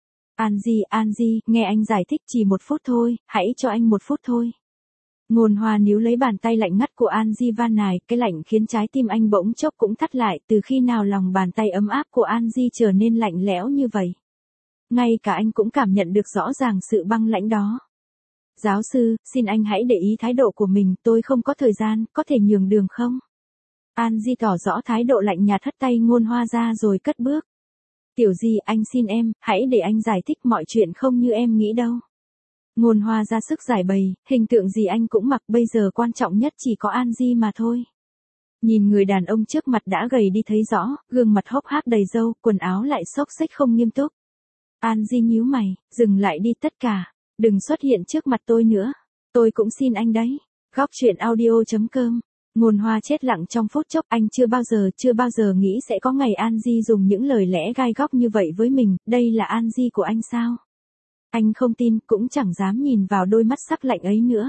An Di, nghe anh giải thích, chỉ 1 phút thôi, hãy cho anh 1 phút thôi. Ngôn Hoa níu lấy bàn tay lạnh ngắt của An Di van nài, cái lạnh khiến trái tim anh bỗng chốc cũng thắt lại, từ khi nào lòng bàn tay ấm áp của An Di trở nên lạnh lẽo như vậy. Ngay cả anh cũng cảm nhận được rõ ràng sự băng lãnh đó. Giáo sư, xin anh hãy để ý thái độ của mình, tôi không có thời gian, có thể nhường đường không? An Di tỏ rõ thái độ lạnh nhạt, hất tay Ngôn Hoa ra rồi cất bước. Tiểu Di, anh xin em, hãy để anh giải thích, mọi chuyện không như em nghĩ đâu. Ngôn Hoa ra sức giải bày, hình tượng gì anh cũng mặc, bây giờ quan trọng nhất chỉ có An Di mà thôi. Nhìn người đàn ông trước mặt đã gầy đi thấy rõ, gương mặt hốc hác đầy râu, quần áo lại xốc xếch không nghiêm túc. An Di nhíu mày, dừng lại đi tất cả, đừng xuất hiện trước mặt tôi nữa. Tôi cũng xin anh đấy. Góc truyện audio.com. Ngôn Hoa chết lặng trong phút chốc, anh chưa bao giờ nghĩ sẽ có ngày An Di dùng những lời lẽ gai góc như vậy với mình, đây là An Di của anh sao? Anh không tin, cũng chẳng dám nhìn vào đôi mắt sắc lạnh ấy nữa.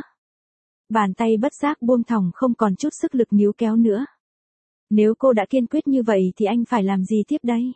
Bàn tay bất giác buông thõng, không còn chút sức lực níu kéo nữa. Nếu cô đã kiên quyết như vậy thì anh phải làm gì tiếp đây?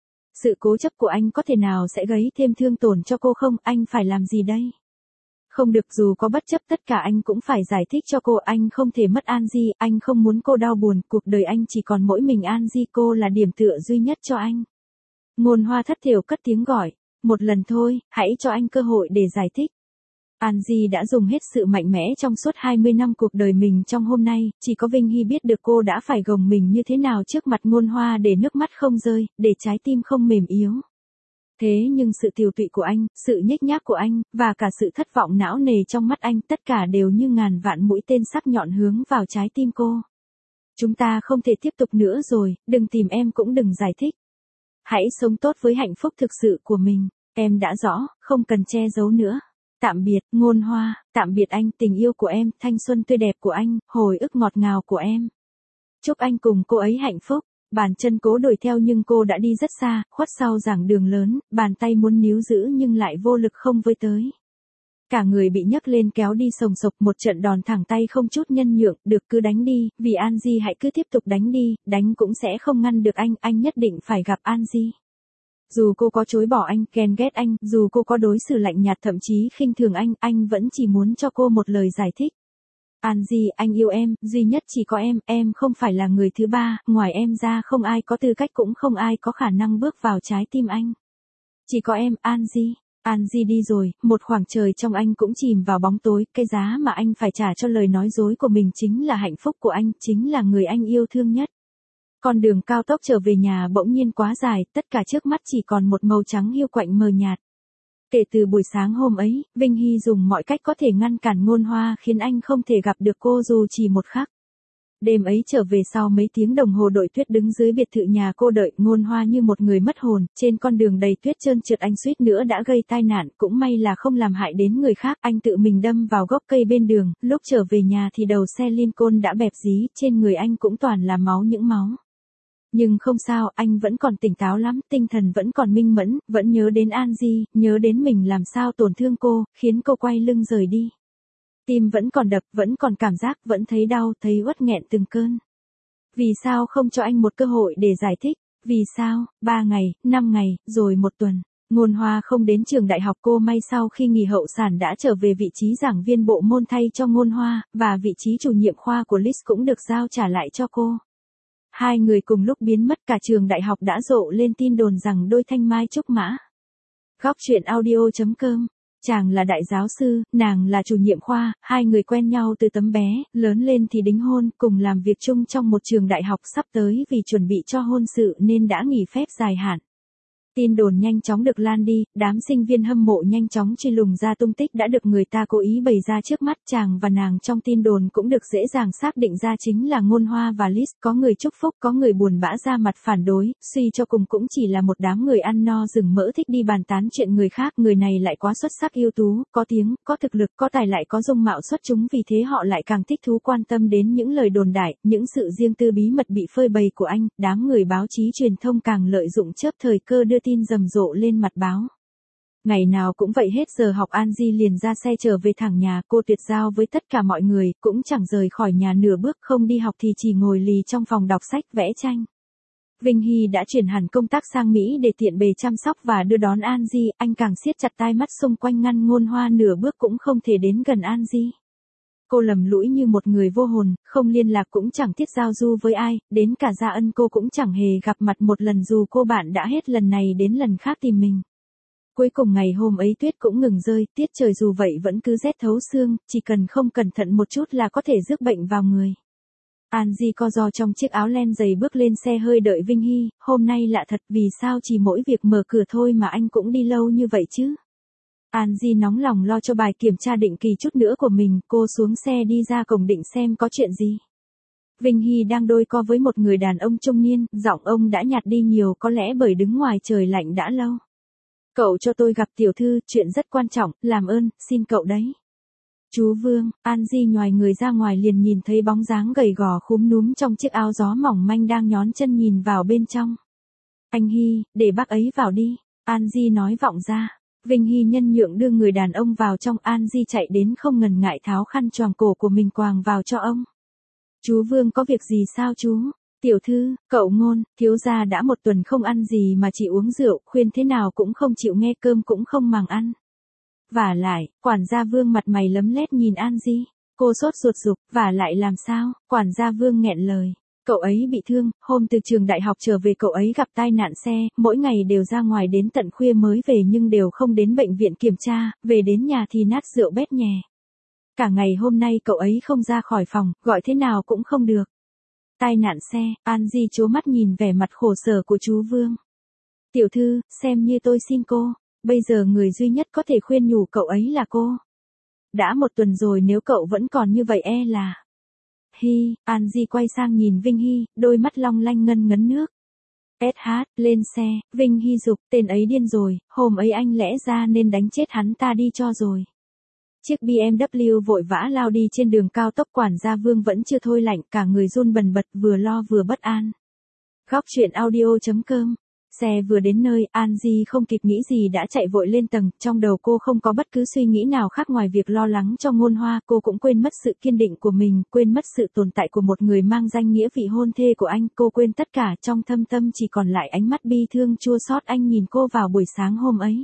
Sự cố chấp của anh có thể nào sẽ gây thêm thương tổn cho cô không? Anh phải làm gì đây? Không được, dù có bất chấp tất cả anh cũng phải giải thích cho cô, anh không thể mất An Di, anh không muốn cô đau buồn, cuộc đời anh chỉ còn mỗi mình An Di, cô là điểm tựa duy nhất cho anh. Ngôn Hoa thất thểu cất tiếng gọi, một lần thôi, hãy cho anh cơ hội để giải thích. An Di đã dùng hết sự mạnh mẽ trong suốt 20 năm cuộc đời mình, trong hôm nay, chỉ có Vinh Hy biết được cô đã phải gồng mình như thế nào trước mặt Ngôn Hoa để nước mắt không rơi, để trái tim không mềm yếu. Thế nhưng sự tiều tụy của anh, sự nhếch nhác của anh, và cả sự thất vọng não nề trong mắt anh, tất cả đều như ngàn vạn mũi tên sắc nhọn hướng vào trái tim cô. Chúng ta không thể tiếp tục nữa rồi, đừng tìm em cũng đừng giải thích. Hãy sống tốt với hạnh phúc thực sự của mình, em đã rõ, không cần che giấu nữa. Tạm biệt, Ngôn Hoa, tạm biệt anh, tình yêu của em, thanh xuân tươi đẹp của anh, hồi ức ngọt ngào của em. Chúc anh cùng cô ấy hạnh phúc. Bàn chân cố đuổi theo nhưng cô đã đi rất xa, khuất sau giảng đường lớn, bàn tay muốn níu giữ nhưng lại vô lực không với tới. Cả người bị nhấc lên kéo đi sồng sộc, một trận đòn thẳng tay không chút nhân nhượng, được cứ đánh đi, vì An Di hãy cứ tiếp tục đánh đi, đánh cũng sẽ không ngăn được anh nhất định phải gặp An Di. Dù cô có chối bỏ anh, ghen ghét anh, dù cô có đối xử lạnh nhạt thậm chí khinh thường anh vẫn chỉ muốn cho cô một lời giải thích. An Di, anh yêu em, duy nhất chỉ có em không phải là người thứ ba, ngoài em ra không ai có tư cách cũng không ai có khả năng bước vào trái tim anh. Chỉ có em, An Di. An Di đi rồi, một khoảng trời trong anh cũng chìm vào bóng tối, cái giá mà anh phải trả cho lời nói dối của mình chính là hạnh phúc của anh, chính là người anh yêu thương nhất. Con đường cao tốc trở về nhà bỗng nhiên quá dài, tất cả trước mắt chỉ còn một màu trắng hiu quạnh mờ nhạt. Kể từ buổi sáng hôm ấy, Vinh Hy dùng mọi cách có thể ngăn cản Ngôn Hoa khiến anh không thể gặp được cô dù chỉ một khắc. Đêm ấy trở về sau mấy tiếng đồng hồ đội tuyết đứng dưới biệt thự nhà cô đợi, Ngôn Hoa như một người mất hồn, trên con đường đầy tuyết trơn trượt anh suýt nữa đã gây tai nạn, cũng may là không làm hại đến người khác, anh tự mình đâm vào gốc cây bên đường, lúc trở về nhà thì đầu xe Lincoln đã bẹp dí, trên người anh cũng toàn là máu những máu. Nhưng không sao, anh vẫn còn tỉnh táo lắm, tinh thần vẫn còn minh mẫn, vẫn nhớ đến An Di, nhớ đến mình làm sao tổn thương cô, khiến cô quay lưng rời đi. Tim vẫn còn đập, vẫn còn cảm giác, vẫn thấy đau, thấy uất nghẹn từng cơn. Vì sao không cho anh một cơ hội để giải thích? Vì sao, 3 ngày, 5 ngày, rồi 1 tuần. Ngôn Hoa không đến trường đại học, cô may sau khi nghỉ hậu sản đã trở về vị trí giảng viên bộ môn thay cho Ngôn Hoa, và vị trí chủ nhiệm khoa của Liz cũng được giao trả lại cho cô. Hai người cùng lúc biến mất, cả trường đại học đã rộ lên tin đồn rằng đôi thanh mai trúc mã. Góc truyện audio.com. Chàng là đại giáo sư, nàng là chủ nhiệm khoa, hai người quen nhau từ tấm bé, lớn lên thì đính hôn, cùng làm việc chung trong một trường đại học, sắp tới vì chuẩn bị cho hôn sự nên đã nghỉ phép dài hạn. Tin đồn nhanh chóng được lan đi, đám sinh viên hâm mộ nhanh chóng truy lùng ra tung tích đã được người ta cố ý bày ra trước mắt, chàng và nàng trong tin đồn cũng được dễ dàng xác định ra chính là Ngôn Hoa và Liz, có người chúc phúc, có người buồn bã ra mặt phản đối, suy cho cùng cũng chỉ là một đám người ăn no rừng mỡ thích đi bàn tán chuyện người khác, người này lại quá xuất sắc ưu tú, có tiếng, có thực lực, có tài lại có dung mạo xuất chúng, vì thế họ lại càng thích thú quan tâm đến những lời đồn đại, những sự riêng tư bí mật bị phơi bày của anh, đám người báo chí truyền thông càng lợi dụng chớp thời cơ đưa tin rầm rộ lên mặt báo. Ngày nào cũng vậy, hết giờ học An Di liền ra xe trở về thẳng nhà, cô tuyệt giao với tất cả mọi người, cũng chẳng rời khỏi nhà nửa bước, không đi học thì chỉ ngồi lì trong phòng đọc sách, vẽ tranh. Vinh Hy đã chuyển hẳn công tác sang Mỹ để tiện bề chăm sóc và đưa đón An Di, anh càng siết chặt tai mắt xung quanh ngăn Ngôn Hoa nửa bước cũng không thể đến gần An Di. Cô lầm lũi như một người vô hồn, không liên lạc cũng chẳng thiết giao du với ai, đến cả Gia Ân cô cũng chẳng hề gặp mặt một lần dù cô bạn đã hết lần này đến lần khác tìm mình. Cuối cùng ngày hôm ấy tuyết cũng ngừng rơi, tiết trời dù vậy vẫn cứ rét thấu xương, chỉ cần không cẩn thận một chút là có thể rước bệnh vào người. An Di co ro trong chiếc áo len dày bước lên xe hơi đợi Vinh Hy, hôm nay lạ thật, vì sao chỉ mỗi việc mở cửa thôi mà anh cũng đi lâu như vậy chứ? An Di nóng lòng lo cho bài kiểm tra định kỳ chút nữa của mình, cô xuống xe đi ra cổng định xem có chuyện gì. Vinh Hy đang đôi co với một người đàn ông trung niên, giọng ông đã nhạt đi nhiều, có lẽ bởi đứng ngoài trời lạnh đã lâu. Cậu cho tôi gặp tiểu thư, chuyện rất quan trọng, làm ơn, xin cậu đấy. Chú Vương, An Di nhòi người ra ngoài liền nhìn thấy bóng dáng gầy gò khúm núm trong chiếc áo gió mỏng manh đang nhón chân nhìn vào bên trong. Anh Hy, để bác ấy vào đi, An Di nói vọng ra. Vinh Hy nhân nhượng đưa người đàn ông vào trong. An Di chạy đến không ngần ngại tháo khăn choàng cổ của mình quàng vào cho ông. Chú Vương có việc gì sao chú? Tiểu thư, cậu Ngôn, thiếu gia đã 1 tuần không ăn gì mà chỉ uống rượu, khuyên thế nào cũng không chịu nghe, cơm cũng không màng ăn. Vả lại, quản gia Vương mặt mày lấm lét nhìn An Di, cô sốt ruột giục, vả lại làm sao? Quản gia Vương nghẹn lời. Cậu ấy bị thương, hôm từ trường đại học trở về cậu ấy gặp tai nạn xe, mỗi ngày đều ra ngoài đến tận khuya mới về nhưng đều không đến bệnh viện kiểm tra, về đến nhà thì nát rượu bét nhè. Cả ngày hôm nay cậu ấy không ra khỏi phòng, gọi thế nào cũng không được. Tai nạn xe, An Di trố mắt nhìn vẻ mặt khổ sở của chú Vương. Tiểu thư, xem như tôi xin cô, bây giờ người duy nhất có thể khuyên nhủ cậu ấy là cô. Đã 1 tuần rồi nếu cậu vẫn còn như vậy e là... Hi, An Di quay sang nhìn Vinh Hy, đôi mắt long lanh ngân ngấn nước. SH, lên xe, Vinh Hy giục, tên ấy điên rồi, hôm ấy anh lẽ ra nên đánh chết hắn ta đi cho rồi. Chiếc BMW vội vã lao đi trên đường cao tốc. Quản gia Vương vẫn chưa thôi lạnh, cả người run bần bật, vừa lo vừa bất an. Góc truyện audio.com. Xe vừa đến nơi, An Di không kịp nghĩ gì đã chạy vội lên tầng, trong đầu cô không có bất cứ suy nghĩ nào khác ngoài việc lo lắng cho Ngôn Hoa, cô cũng quên mất sự kiên định của mình, quên mất sự tồn tại của một người mang danh nghĩa vị hôn thê của anh, cô quên tất cả, trong thâm tâm chỉ còn lại ánh mắt bi thương chua xót anh nhìn cô vào buổi sáng hôm ấy.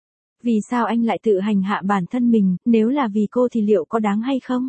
Vì sao anh lại tự hành hạ bản thân mình, nếu là vì cô thì liệu có đáng hay không?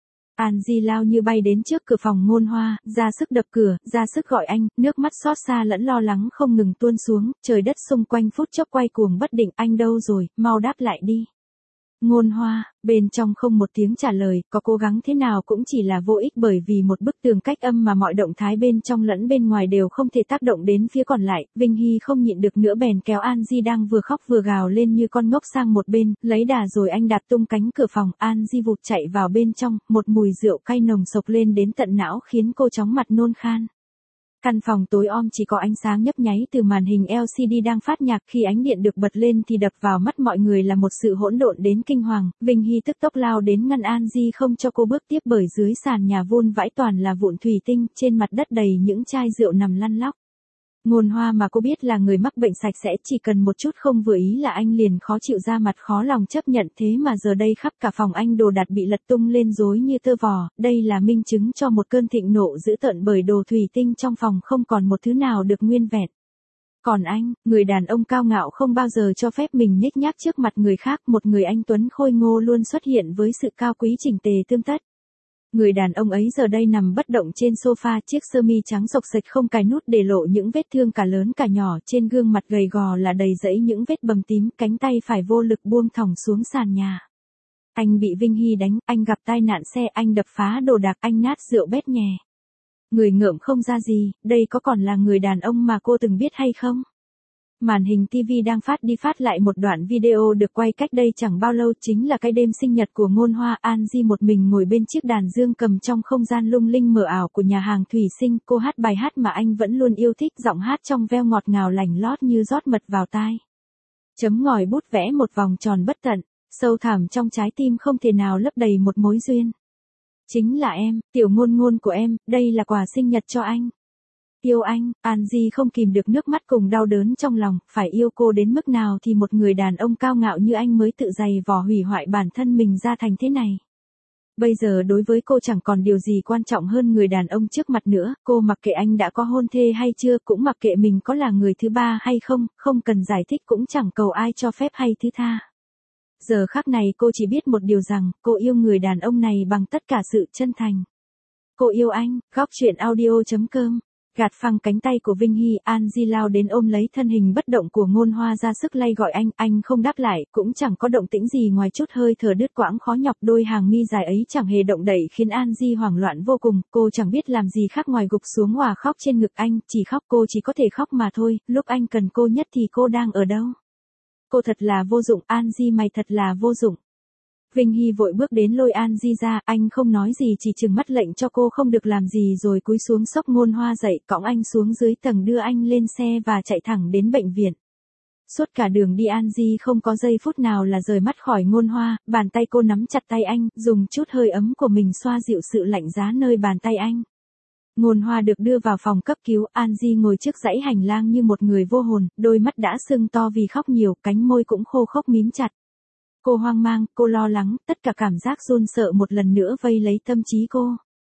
An Di lao như bay đến trước cửa phòng Ngôn Hoa, ra sức đập cửa, ra sức gọi anh, nước mắt xót xa lẫn lo lắng không ngừng tuôn xuống, trời đất xung quanh phút chốc quay cuồng bất định, anh đâu rồi, mau đáp lại đi. Ngôn Hoa, bên trong không một tiếng trả lời, có cố gắng thế nào cũng chỉ là vô ích bởi vì một bức tường cách âm mà mọi động thái bên trong lẫn bên ngoài đều không thể tác động đến phía còn lại. Vinh Hy không nhịn được nữa bèn kéo An Di đang vừa khóc vừa gào lên như con ngốc sang một bên, lấy đà rồi anh đạp tung cánh cửa phòng. An Di vụt chạy vào bên trong, một mùi rượu cay nồng sộc lên đến tận não khiến cô chóng mặt nôn khan. Căn phòng tối om chỉ có ánh sáng nhấp nháy từ màn hình LCD đang phát nhạc, khi ánh điện được bật lên thì đập vào mắt mọi người là một sự hỗn độn đến kinh hoàng. Vinh Hy tức tốc lao đến ngăn An Di không cho cô bước tiếp bởi dưới sàn nhà vun vãi toàn là vụn thủy tinh, trên mặt đất đầy những chai rượu nằm lăn lóc. Ngôn Hoa mà cô biết là người mắc bệnh sạch sẽ, chỉ cần một chút không vừa ý là anh liền khó chịu ra mặt khó lòng chấp nhận, thế mà giờ đây khắp cả phòng anh đồ đạc bị lật tung lên rối như tơ vò, đây là minh chứng cho một cơn thịnh nộ dữ tợn bởi đồ thủy tinh trong phòng không còn một thứ nào được nguyên vẹn. Còn anh, người đàn ông cao ngạo không bao giờ cho phép mình nhếch nhác trước mặt người khác, một người anh tuấn khôi ngô luôn xuất hiện với sự cao quý chỉnh tề tươm tất. Người đàn ông ấy giờ đây nằm bất động trên sofa, chiếc sơ mi trắng xộc xệch không cài nút để lộ những vết thương cả lớn cả nhỏ, trên gương mặt gầy gò là đầy rẫy những vết bầm tím, cánh tay phải vô lực buông thõng xuống sàn nhà. Anh bị Vinh Hy đánh, anh gặp tai nạn xe, anh đập phá đồ đạc, anh nát rượu bét nhè. Người ngợm không ra gì, đây có còn là người đàn ông mà cô từng biết hay không? Màn hình TV đang phát đi phát lại một đoạn video được quay cách đây chẳng bao lâu, chính là cái đêm sinh nhật của Ngôn Hoa. An Di một mình ngồi bên chiếc đàn dương cầm trong không gian lung linh mờ ảo của nhà hàng thủy sinh, cô hát bài hát mà anh vẫn luôn yêu thích, giọng hát trong veo ngọt ngào lành lót như rót mật vào tai. Chấm ngòi bút vẽ một vòng tròn bất tận, sâu thẳm trong trái tim không thể nào lấp đầy một mối duyên. Chính là em, tiểu ngôn ngôn của em, đây là quà sinh nhật cho anh. Yêu anh, An Di không kìm được nước mắt cùng đau đớn trong lòng, phải yêu cô đến mức nào thì một người đàn ông cao ngạo như anh mới tự dày vò hủy hoại bản thân mình ra thành thế này. Bây giờ đối với cô chẳng còn điều gì quan trọng hơn người đàn ông trước mặt nữa, cô mặc kệ anh đã có hôn thê hay chưa, cũng mặc kệ mình có là người thứ ba hay không, không cần giải thích cũng chẳng cầu ai cho phép hay thứ tha. Giờ khắc này cô chỉ biết một điều rằng, cô yêu người đàn ông này bằng tất cả sự chân thành. Cô yêu anh. Góc truyện audio.com. Gạt phăng cánh tay của Vinh Hy, An Di lao đến ôm lấy thân hình bất động của Ngôn Hoa ra sức lay gọi anh không đáp lại, cũng chẳng có động tĩnh gì ngoài chút hơi thở đứt quãng khó nhọc, đôi hàng mi dài ấy chẳng hề động đậy khiến An Di hoảng loạn vô cùng, cô chẳng biết làm gì khác ngoài gục xuống òa khóc trên ngực anh, chỉ khóc, cô chỉ có thể khóc mà thôi, lúc anh cần cô nhất thì cô đang ở đâu? Cô thật là vô dụng, An Di mày thật là vô dụng. Vinh Hy vội bước đến lôi An Di ra, anh không nói gì chỉ trừng mắt lệnh cho cô không được làm gì rồi cúi xuống xốc Ngôn Hoa dậy, cõng anh xuống dưới tầng đưa anh lên xe và chạy thẳng đến bệnh viện. Suốt cả đường đi Angie không có giây phút nào là rời mắt khỏi Ngôn Hoa, bàn tay cô nắm chặt tay anh, dùng chút hơi ấm của mình xoa dịu sự lạnh giá nơi bàn tay anh. Ngôn Hoa được đưa vào phòng cấp cứu, Angie ngồi trước dãy hành lang như một người vô hồn, đôi mắt đã sưng to vì khóc nhiều, cánh môi cũng khô khốc mím chặt. Cô hoang mang, cô lo lắng, tất cả cảm giác run sợ một lần nữa vây lấy tâm trí cô.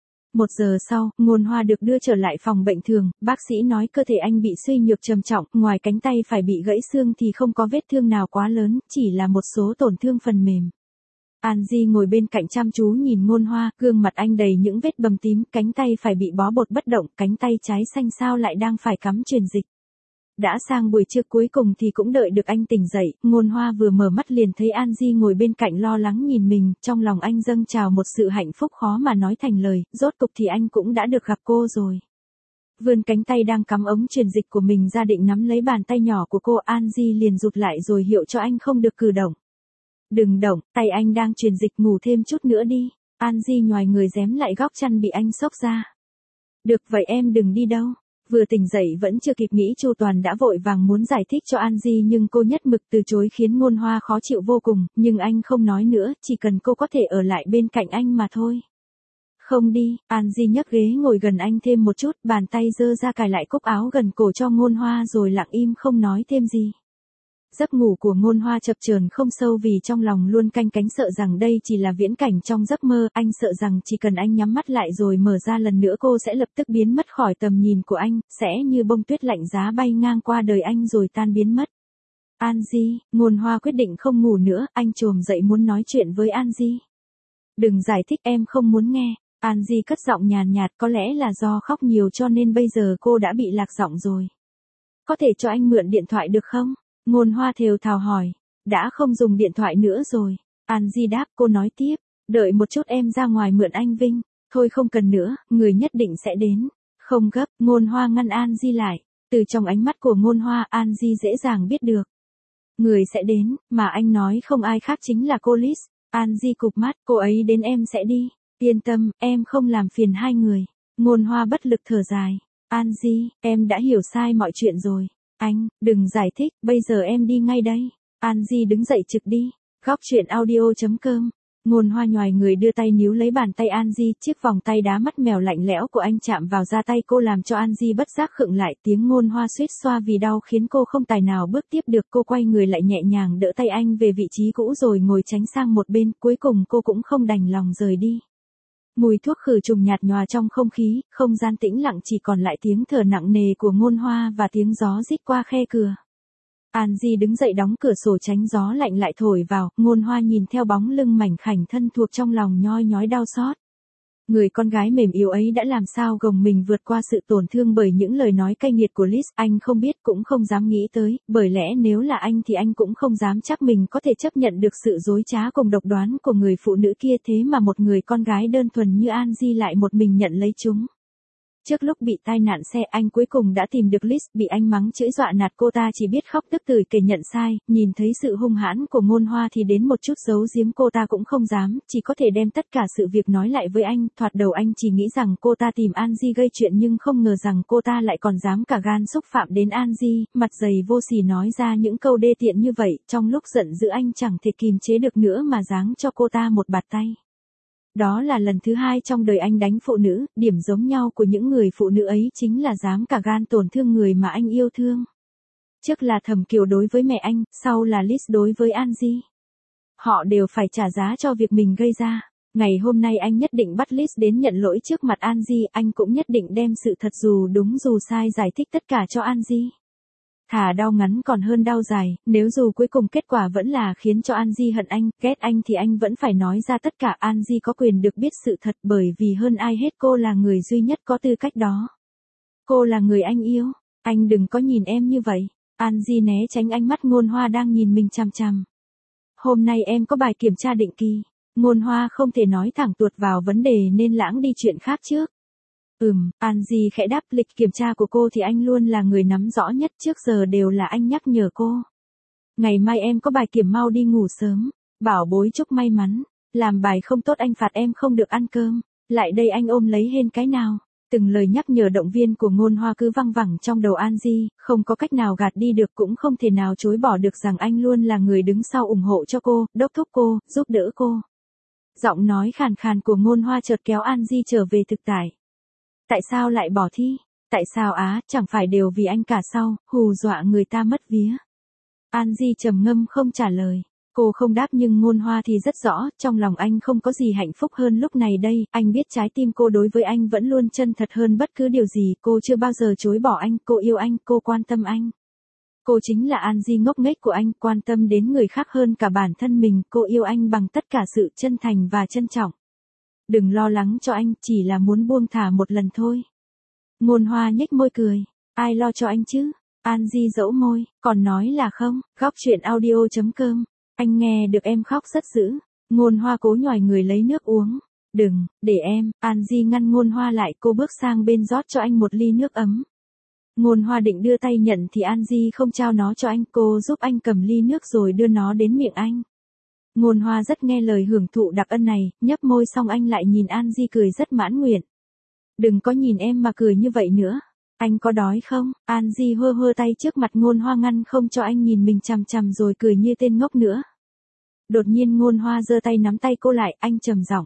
1 giờ sau, Ngôn Hoa được đưa trở lại phòng bệnh thường, bác sĩ nói cơ thể anh bị suy nhược trầm trọng, ngoài cánh tay phải bị gãy xương thì không có vết thương nào quá lớn, chỉ là một số tổn thương phần mềm. Angie ngồi bên cạnh chăm chú nhìn Ngôn Hoa, gương mặt anh đầy những vết bầm tím, cánh tay phải bị bó bột bất động, cánh tay trái xanh xao lại đang phải cắm truyền dịch. Đã sang buổi trưa cuối cùng thì cũng đợi được anh tỉnh dậy, Ngôn Hoa vừa mở mắt liền thấy Angie ngồi bên cạnh lo lắng nhìn mình, trong lòng anh dâng trào một sự hạnh phúc khó mà nói thành lời, rốt cục thì anh cũng đã được gặp cô rồi. Vươn cánh tay đang cắm ống truyền dịch của mình ra định nắm lấy bàn tay nhỏ của cô, Angie liền rụt lại rồi hiệu cho anh không được cử động. Đừng động, tay anh đang truyền dịch, ngủ thêm chút nữa đi. Angie nhoài người rém lại góc chăn bị anh xốc ra. Được vậy em đừng đi đâu. Vừa tỉnh dậy vẫn chưa kịp nghĩ chu toàn đã vội vàng muốn giải thích cho Angie nhưng cô nhất mực từ chối khiến Ngôn Hoa khó chịu vô cùng, nhưng anh không nói nữa, chỉ cần cô có thể ở lại bên cạnh anh mà thôi. Không đi, Angie nhấc ghế ngồi gần anh thêm một chút, bàn tay giơ ra cài lại cúc áo gần cổ cho Ngôn Hoa rồi lặng im không nói thêm gì. Giấc ngủ của Ngôn Hoa chập chờn không sâu vì trong lòng luôn canh cánh sợ rằng đây chỉ là viễn cảnh trong giấc mơ, anh sợ rằng chỉ cần anh nhắm mắt lại rồi mở ra lần nữa cô sẽ lập tức biến mất khỏi tầm nhìn của anh, sẽ như bông tuyết lạnh giá bay ngang qua đời anh rồi tan biến mất. Angie, Ngôn Hoa quyết định không ngủ nữa, anh chồm dậy muốn nói chuyện với Angie. Đừng giải thích, em không muốn nghe. Angie cất giọng nhàn nhạt, có lẽ là do khóc nhiều cho nên bây giờ cô đã bị lạc giọng rồi. Có thể cho anh mượn điện thoại được không? Ngôn Hoa thều thào hỏi. Đã không dùng điện thoại nữa rồi. Angie đáp, cô nói tiếp. Đợi một chút em ra ngoài mượn anh Vinh. Thôi không cần nữa, người nhất định sẽ đến. Không gấp, Ngôn Hoa ngăn Angie lại. Từ trong ánh mắt của Ngôn Hoa, Angie dễ dàng biết được. Người sẽ đến, mà anh nói không ai khác chính là cô Liz. Angie cụp mắt, cô ấy đến em sẽ đi. Yên tâm, em không làm phiền hai người. Ngôn Hoa bất lực thở dài. Angie, em đã hiểu sai mọi chuyện rồi. Anh, đừng giải thích, bây giờ em đi ngay đây. Angie đứng dậy trực đi. Góc truyện audio.com. Ngôn Hoa nhoài người đưa tay níu lấy bàn tay Angie, chiếc vòng tay đá mắt mèo lạnh lẽo của anh chạm vào da tay cô làm cho Angie bất giác khựng lại, tiếng Ngôn Hoa suýt xoa vì đau khiến cô không tài nào bước tiếp được, cô quay người lại nhẹ nhàng đỡ tay anh về vị trí cũ rồi ngồi tránh sang một bên, cuối cùng cô cũng không đành lòng rời đi. Mùi thuốc khử trùng nhạt nhòa trong không khí, không gian tĩnh lặng chỉ còn lại tiếng thở nặng nề của Ngôn Hoa và tiếng gió rít qua khe cửa. Angie đứng dậy đóng cửa sổ tránh gió lạnh lại thổi vào, Ngôn Hoa nhìn theo bóng lưng mảnh khảnh thân thuộc trong lòng nhoi nhói đau xót. Người con gái mềm yếu ấy đã làm sao gồng mình vượt qua sự tổn thương bởi những lời nói cay nghiệt của Liz, anh không biết cũng không dám nghĩ tới, bởi lẽ nếu là anh thì anh cũng không dám chắc mình có thể chấp nhận được sự dối trá cùng độc đoán của người phụ nữ kia, thế mà một người con gái đơn thuần như Angie lại một mình nhận lấy chúng. Trước lúc bị tai nạn xe anh cuối cùng đã tìm được Liz, bị anh mắng chửi dọa nạt cô ta chỉ biết khóc tức tưởi kể nhận sai, nhìn thấy sự hung hãn của Ngôn Hoa thì đến một chút giấu giếm cô ta cũng không dám, chỉ có thể đem tất cả sự việc nói lại với anh, thoạt đầu anh chỉ nghĩ rằng cô ta tìm Angie gây chuyện nhưng không ngờ rằng cô ta lại còn dám cả gan xúc phạm đến Angie, mặt dày vô sỉ nói ra những câu đê tiện như vậy, trong lúc giận dữ anh chẳng thể kìm chế được nữa mà giáng cho cô ta một bạt tay. Đó là lần thứ hai trong đời anh đánh phụ nữ, điểm giống nhau của những người phụ nữ ấy chính là dám cả gan tổn thương người mà anh yêu thương. Trước là Thẩm Kiều đối với mẹ anh, sau là Liz đối với Angie. Họ đều phải trả giá cho việc mình gây ra. Ngày hôm nay anh nhất định bắt Liz đến nhận lỗi trước mặt Angie, anh cũng nhất định đem sự thật dù đúng dù sai giải thích tất cả cho Angie. Thà đau ngắn còn hơn đau dài, nếu dù cuối cùng kết quả vẫn là khiến cho Angie hận anh, ghét anh thì anh vẫn phải nói ra tất cả. Angie có quyền được biết sự thật bởi vì hơn ai hết cô là người duy nhất có tư cách đó. Cô là người anh yêu, anh đừng có nhìn em như vậy. Angie né tránh ánh mắt Ngôn Hoa đang nhìn mình chằm chằm. Hôm nay em có bài kiểm tra định kỳ. Ngôn Hoa không thể nói thẳng tuột vào vấn đề nên lãng đi chuyện khác trước. Angie khẽ đáp, lịch kiểm tra của cô thì anh luôn là người nắm rõ nhất, trước giờ đều là anh nhắc nhở cô. Ngày mai em có bài kiểm, mau đi ngủ sớm. Bảo bối chúc may mắn. Làm bài không tốt anh phạt em không được ăn cơm. Lại đây anh ôm lấy hên cái nào. Từng lời nhắc nhở động viên của Ngôn Hoa cứ văng vẳng trong đầu An Di, không có cách nào gạt đi được cũng không thể nào chối bỏ được rằng anh luôn là người đứng sau ủng hộ cho cô, đốc thúc cô, giúp đỡ cô. Giọng nói khàn khàn của Ngôn Hoa chợt kéo An Di trở về thực tại. Tại sao lại bỏ thi? Tại sao á, chẳng phải đều vì anh cả sao, hù dọa người ta mất vía. An Di trầm ngâm không trả lời. Cô không đáp nhưng Ngôn Hoa thì rất rõ, trong lòng anh không có gì hạnh phúc hơn lúc này đây, anh biết trái tim cô đối với anh vẫn luôn chân thật hơn bất cứ điều gì, cô chưa bao giờ chối bỏ anh, cô yêu anh, cô quan tâm anh. Cô chính là An Di ngốc nghếch của anh, quan tâm đến người khác hơn cả bản thân mình, cô yêu anh bằng tất cả sự chân thành và trân trọng. Đừng lo lắng cho anh, chỉ là muốn buông thả một lần thôi. Ngôn Hoa nhếch môi cười, ai lo cho anh chứ? An Di dẫu môi, còn nói là không, góc chuyện audio.com. Anh nghe được em khóc rất dữ. Ngôn Hoa cố nhoài người lấy nước uống. Đừng, để em, An Di ngăn Ngôn Hoa lại, cô bước sang bên rót cho anh một ly nước ấm. Ngôn Hoa định đưa tay nhận thì An Di không trao nó cho anh, cô giúp anh cầm ly nước rồi đưa nó đến miệng anh. Ngôn Hoa rất nghe lời hưởng thụ đặc ân này, nhấp môi xong anh lại nhìn An Di cười rất mãn nguyện. Đừng có nhìn em mà cười như vậy nữa. Anh có đói không? An Di hơ hơ tay trước mặt Ngôn Hoa ngăn không cho anh nhìn mình chằm chằm rồi cười như tên ngốc nữa. Đột nhiên Ngôn Hoa giơ tay nắm tay cô lại, anh trầm giọng.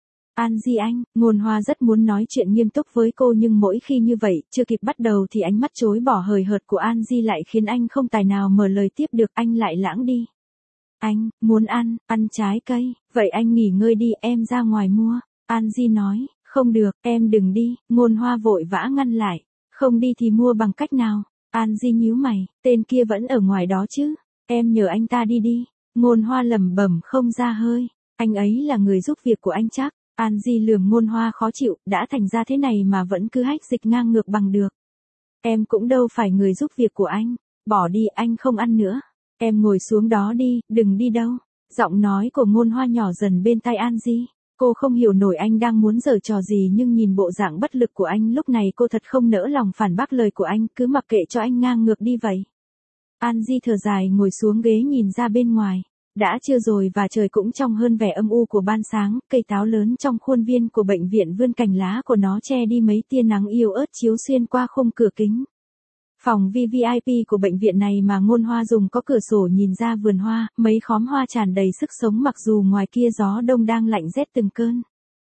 An Di anh, Ngôn Hoa rất muốn nói chuyện nghiêm túc với cô nhưng mỗi khi như vậy, chưa kịp bắt đầu thì ánh mắt chối bỏ hời hợt của An Di lại khiến anh không tài nào mở lời tiếp được, anh lại lãng đi. Anh, muốn ăn trái cây, vậy anh nghỉ ngơi đi, em ra ngoài mua. An Di nói, không được, em đừng đi, Ngôn Hoa vội vã ngăn lại. Không đi thì mua bằng cách nào? An Di nhíu mày, tên kia vẫn ở ngoài đó chứ. Em nhờ anh ta đi đi. Ngôn Hoa lẩm bẩm không ra hơi. Anh ấy là người giúp việc của anh chắc. An Di lườm Ngôn Hoa khó chịu, đã thành ra thế này mà vẫn cứ hách dịch ngang ngược bằng được. Em cũng đâu phải người giúp việc của anh. Bỏ đi, anh không ăn nữa. Em ngồi xuống đó đi, đừng đi đâu. Giọng nói của Ngôn Hoa nhỏ dần bên tai An Di. Cô không hiểu nổi anh đang muốn giở trò gì nhưng nhìn bộ dạng bất lực của anh lúc này cô thật không nỡ lòng phản bác lời của anh, cứ mặc kệ cho anh ngang ngược đi vậy. An Di thở dài ngồi xuống ghế nhìn ra bên ngoài. Đã trưa rồi và trời cũng trong hơn vẻ âm u của ban sáng, cây táo lớn trong khuôn viên của bệnh viện vươn cành lá của nó che đi mấy tia nắng yếu ớt chiếu xuyên qua khung cửa kính. Phòng VVIP của bệnh viện này mà Ngôn Hoa dùng có cửa sổ nhìn ra vườn hoa, mấy khóm hoa tràn đầy sức sống mặc dù ngoài kia gió đông đang lạnh rét từng cơn.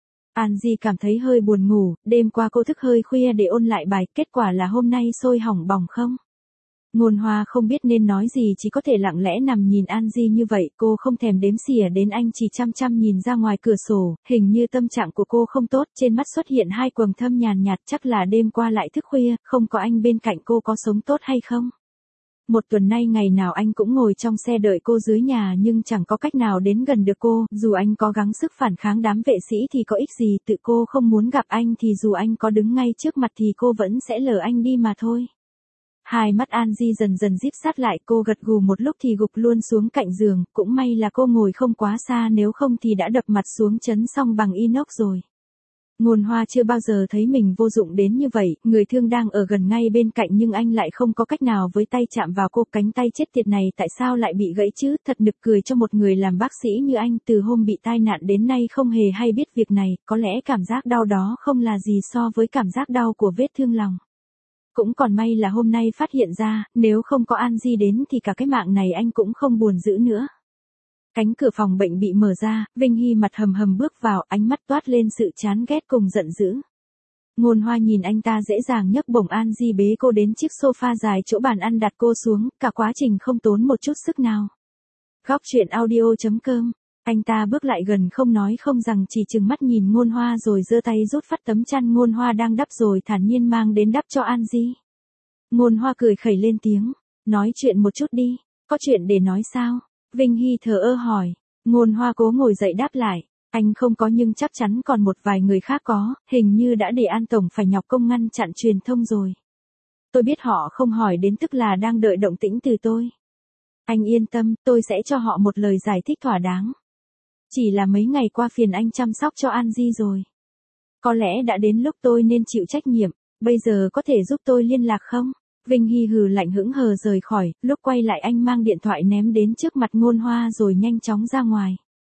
An Di cảm thấy hơi buồn ngủ, đêm qua cô thức hơi khuya để ôn lại bài, kết quả là hôm nay sôi hỏng bỏng không. Ngôn Hoa không biết nên nói gì chỉ có thể lặng lẽ nằm nhìn An Di như vậy, cô không thèm đếm xỉa đến anh chỉ chăm chăm nhìn ra ngoài cửa sổ, hình như tâm trạng của cô không tốt, trên mắt xuất hiện hai quầng thâm nhàn nhạt, chắc là đêm qua lại thức khuya, không có anh bên cạnh cô có sống tốt hay không. Một tuần nay ngày nào anh cũng ngồi trong xe đợi cô dưới nhà nhưng chẳng có cách nào đến gần được cô, dù anh có gắng sức phản kháng đám vệ sĩ thì có ích gì, tự cô không muốn gặp anh thì dù anh có đứng ngay trước mặt thì cô vẫn sẽ lờ anh đi mà thôi. Hai mắt An Di dần dần díp sát lại, cô gật gù một lúc thì gục luôn xuống cạnh giường, cũng may là cô ngồi không quá xa nếu không thì đã đập mặt xuống chấn xong bằng inox rồi. Ngôn Hoa chưa bao giờ thấy mình vô dụng đến như vậy, người thương đang ở gần ngay bên cạnh nhưng anh lại không có cách nào với tay chạm vào cô, cánh tay chết tiệt này tại sao lại bị gãy chứ, thật nực cười cho một người làm bác sĩ như anh, từ hôm bị tai nạn đến nay không hề hay biết việc này, có lẽ cảm giác đau đó không là gì so với cảm giác đau của vết thương lòng. Cũng còn may là hôm nay phát hiện ra, nếu không có An Di đến thì cả cái mạng này anh cũng không buồn giữ nữa. Cánh cửa phòng bệnh bị mở ra, Vinh Hy mặt hầm hầm bước vào, ánh mắt toát lên sự chán ghét cùng giận dữ. Ngôn Hoa nhìn anh ta dễ dàng nhấc bổng An Di bế cô đến chiếc sofa dài chỗ bàn ăn đặt cô xuống, cả quá trình không tốn một chút sức nào. Góc chuyện audio.com. Anh ta bước lại gần không nói không rằng chỉ trừng mắt nhìn Ngôn Hoa rồi giơ tay rút phát tấm chăn Ngôn Hoa đang đắp rồi thản nhiên mang đến đắp cho An Di. Ngôn Hoa cười khẩy lên tiếng, nói chuyện một chút đi, có chuyện để nói sao? Vinh Hy thờ ơ hỏi. Ngôn Hoa cố ngồi dậy đáp lại, anh không có nhưng chắc chắn còn một vài người khác có, hình như đã để An Tổng phải nhọc công ngăn chặn truyền thông rồi. Tôi biết họ không hỏi đến tức là đang đợi động tĩnh từ tôi. Anh yên tâm, tôi sẽ cho họ một lời giải thích thỏa đáng. Chỉ là mấy ngày qua phiền anh chăm sóc cho An Di rồi. Có lẽ đã đến lúc tôi nên chịu trách nhiệm, bây giờ có thể giúp tôi liên lạc không? Vinh Hy hừ lạnh hững hờ rời khỏi, lúc quay lại anh mang điện thoại ném đến trước mặt Ngôn Hoa rồi nhanh chóng ra ngoài.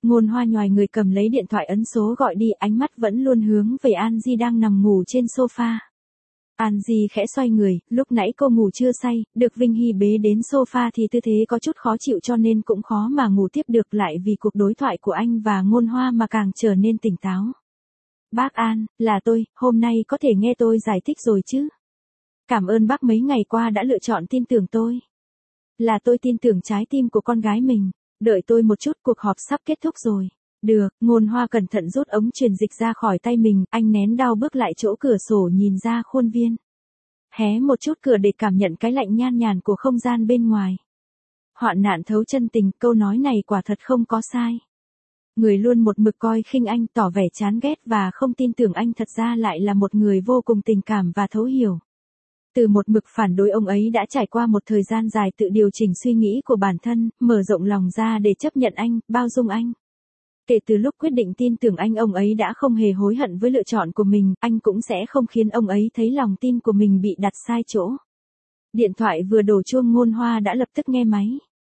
Ngôn Hoa nhoài người cầm lấy điện thoại ấn số gọi đi, ánh mắt vẫn luôn hướng về An Di đang nằm ngủ trên sofa. An Di khẽ xoay người, lúc nãy cô ngủ chưa say, được Vinh Hy bế đến sofa thì tư thế có chút khó chịu cho nên cũng khó mà ngủ tiếp được, lại vì cuộc đối thoại của anh và Ngôn Hoa mà càng trở nên tỉnh táo. Bác An, là tôi, hôm nay có thể nghe tôi giải thích rồi chứ? Cảm ơn bác mấy ngày qua đã lựa chọn tin tưởng tôi. Là tôi tin tưởng trái tim của con gái mình. Đợi tôi một chút, cuộc họp sắp kết thúc rồi. Được, Ngôn Hoa cẩn thận rút ống truyền dịch ra khỏi tay mình, anh nén đau bước lại chỗ cửa sổ nhìn ra khuôn viên. Hé một chút cửa để cảm nhận cái lạnh nhan nhàn của không gian bên ngoài. Hoạn nạn thấu chân tình, câu nói này quả thật không có sai. Người luôn một mực coi khinh anh, tỏ vẻ chán ghét và không tin tưởng anh thật ra lại là một người vô cùng tình cảm và thấu hiểu. Từ một mực phản đối ông ấy đã trải qua một thời gian dài tự điều chỉnh suy nghĩ của bản thân, mở rộng lòng ra để chấp nhận anh, bao dung anh. Kể từ lúc quyết định tin tưởng anh, ông ấy đã không hề hối hận với lựa chọn của mình, anh cũng sẽ không khiến ông ấy thấy lòng tin của mình bị đặt sai chỗ. Điện thoại vừa đổ chuông, Ngôn Hoa đã lập tức nghe máy.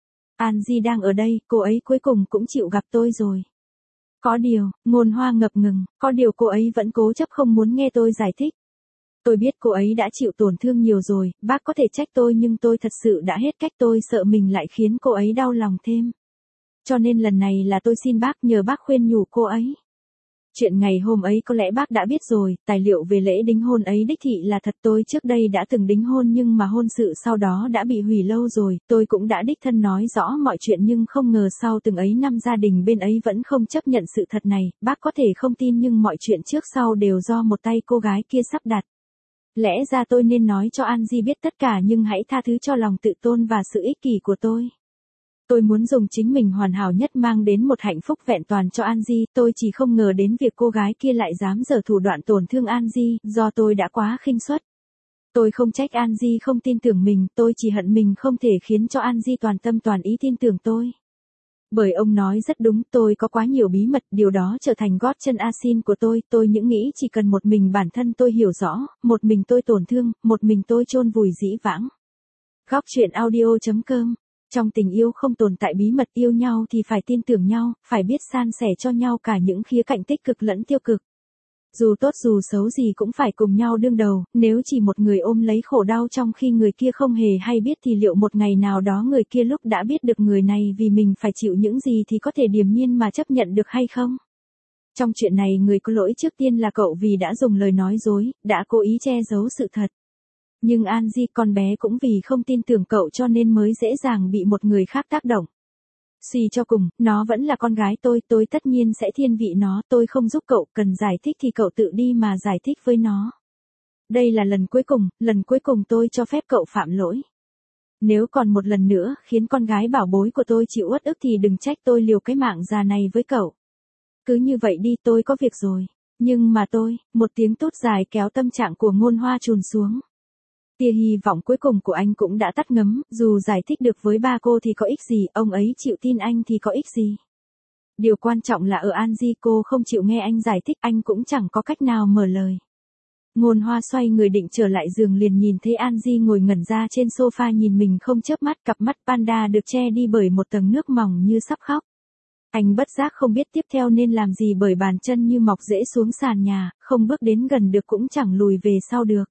An Di đang ở đây, cô ấy cuối cùng cũng chịu gặp tôi rồi. Có điều, Ngôn Hoa ngập ngừng, có điều cô ấy vẫn cố chấp không muốn nghe tôi giải thích. Tôi biết cô ấy đã chịu tổn thương nhiều rồi, bác có thể trách tôi nhưng tôi thật sự đã hết cách, tôi sợ mình lại khiến cô ấy đau lòng thêm. Cho nên lần này là tôi xin bác, nhờ bác khuyên nhủ cô ấy. Chuyện ngày hôm ấy có lẽ bác đã biết rồi, tài liệu về lễ đính hôn ấy đích thị là thật, tôi trước đây đã từng đính hôn nhưng mà hôn sự sau đó đã bị hủy lâu rồi, tôi cũng đã đích thân nói rõ mọi chuyện nhưng không ngờ sau từng ấy năm gia đình bên ấy vẫn không chấp nhận sự thật này, bác có thể không tin nhưng mọi chuyện trước sau đều do một tay cô gái kia sắp đặt. Lẽ ra tôi nên nói cho An Di biết tất cả nhưng hãy tha thứ cho lòng tự tôn và sự ích kỷ của tôi. Tôi muốn dùng chính mình hoàn hảo nhất mang đến một hạnh phúc vẹn toàn cho An Di, tôi chỉ không ngờ đến việc cô gái kia lại dám giở thủ đoạn tổn thương An Di, do tôi đã quá khinh suất. Tôi không trách An Di không tin tưởng mình, tôi chỉ hận mình không thể khiến cho An Di toàn tâm toàn ý tin tưởng tôi. Bởi ông nói rất đúng, tôi có quá nhiều bí mật, điều đó trở thành gót chân asin của tôi những nghĩ chỉ cần một mình bản thân tôi hiểu rõ, một mình tôi tổn thương, một mình tôi chôn vùi dĩ vãng. Góc truyện audio.com. Trong tình yêu không tồn tại bí mật, yêu nhau thì phải tin tưởng nhau, phải biết san sẻ cho nhau cả những khía cạnh tích cực lẫn tiêu cực. Dù tốt dù xấu gì cũng phải cùng nhau đương đầu, nếu chỉ một người ôm lấy khổ đau trong khi người kia không hề hay biết thì liệu một ngày nào đó người kia lúc đã biết được người này vì mình phải chịu những gì thì có thể điềm nhiên mà chấp nhận được hay không? Trong chuyện này người có lỗi trước tiên là cậu vì đã dùng lời nói dối, đã cố ý che giấu sự thật. Nhưng An Di, con bé cũng vì không tin tưởng cậu cho nên mới dễ dàng bị một người khác tác động. Suy cho cùng, nó vẫn là con gái tôi tất nhiên sẽ thiên vị nó, tôi không giúp cậu, cần giải thích thì cậu tự đi mà giải thích với nó. Đây là lần cuối cùng tôi cho phép cậu phạm lỗi. Nếu còn một lần nữa khiến con gái bảo bối của tôi chịu uất ức thì đừng trách tôi liều cái mạng già này với cậu. Cứ như vậy đi, tôi có việc rồi. Nhưng mà một tiếng tốt dài kéo tâm trạng của Ngôn Hoa trùn xuống. Tia hy vọng cuối cùng của anh cũng đã tắt ngấm, dù giải thích được với ba cô thì có ích gì, ông ấy chịu tin anh thì có ích gì. Điều quan trọng là ở An Di, cô không chịu nghe anh giải thích, anh cũng chẳng có cách nào mở lời. Ngôn Hoa xoay người định trở lại giường liền nhìn thấy An Di ngồi ngẩn ra trên sofa nhìn mình không chớp mắt, cặp mắt panda được che đi bởi một tầng nước mỏng như sắp khóc. Anh bất giác không biết tiếp theo nên làm gì bởi bàn chân như mọc rễ xuống sàn nhà, không bước đến gần được cũng chẳng lùi về sau được.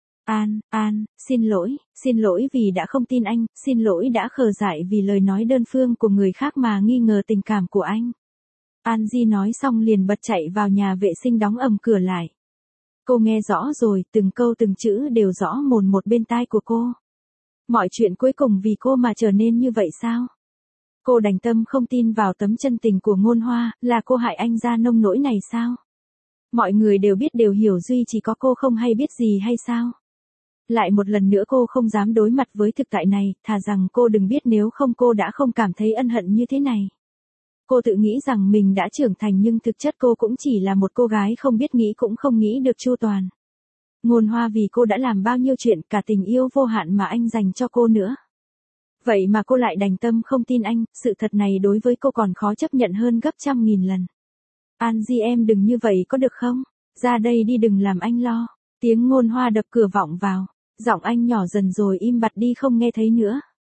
An, xin lỗi vì đã không tin anh, xin lỗi đã khờ dại vì lời nói đơn phương của người khác mà nghi ngờ tình cảm của anh. An Di nói xong liền bật chạy vào nhà vệ sinh đóng ầm cửa lại. Cô nghe rõ rồi, từng câu từng chữ đều rõ mồn một bên tai của cô. Mọi chuyện cuối cùng vì cô mà trở nên như vậy sao? Cô đành tâm không tin vào tấm chân tình của Ngôn Hoa, là cô hại anh ra nông nỗi này sao? Mọi người đều biết đều hiểu duy chỉ có cô không hay biết gì hay sao? Lại một lần nữa cô không dám đối mặt với thực tại này, thà rằng cô đừng biết nếu không cô đã không cảm thấy ân hận như thế này. Cô tự nghĩ rằng mình đã trưởng thành nhưng thực chất cô cũng chỉ là một cô gái không biết nghĩ cũng không nghĩ được chu toàn. Ngôn Hoa vì cô đã làm bao nhiêu chuyện, cả tình yêu vô hạn mà anh dành cho cô nữa. Vậy mà cô lại đành tâm không tin anh, sự thật này đối với cô còn khó chấp nhận hơn gấp trăm nghìn lần. An Di, em đừng như vậy có được không? Ra đây đi, đừng làm anh lo. Tiếng Ngôn Hoa đập cửa vọng vào. Giọng anh nhỏ dần rồi im bặt đi không nghe thấy nữa.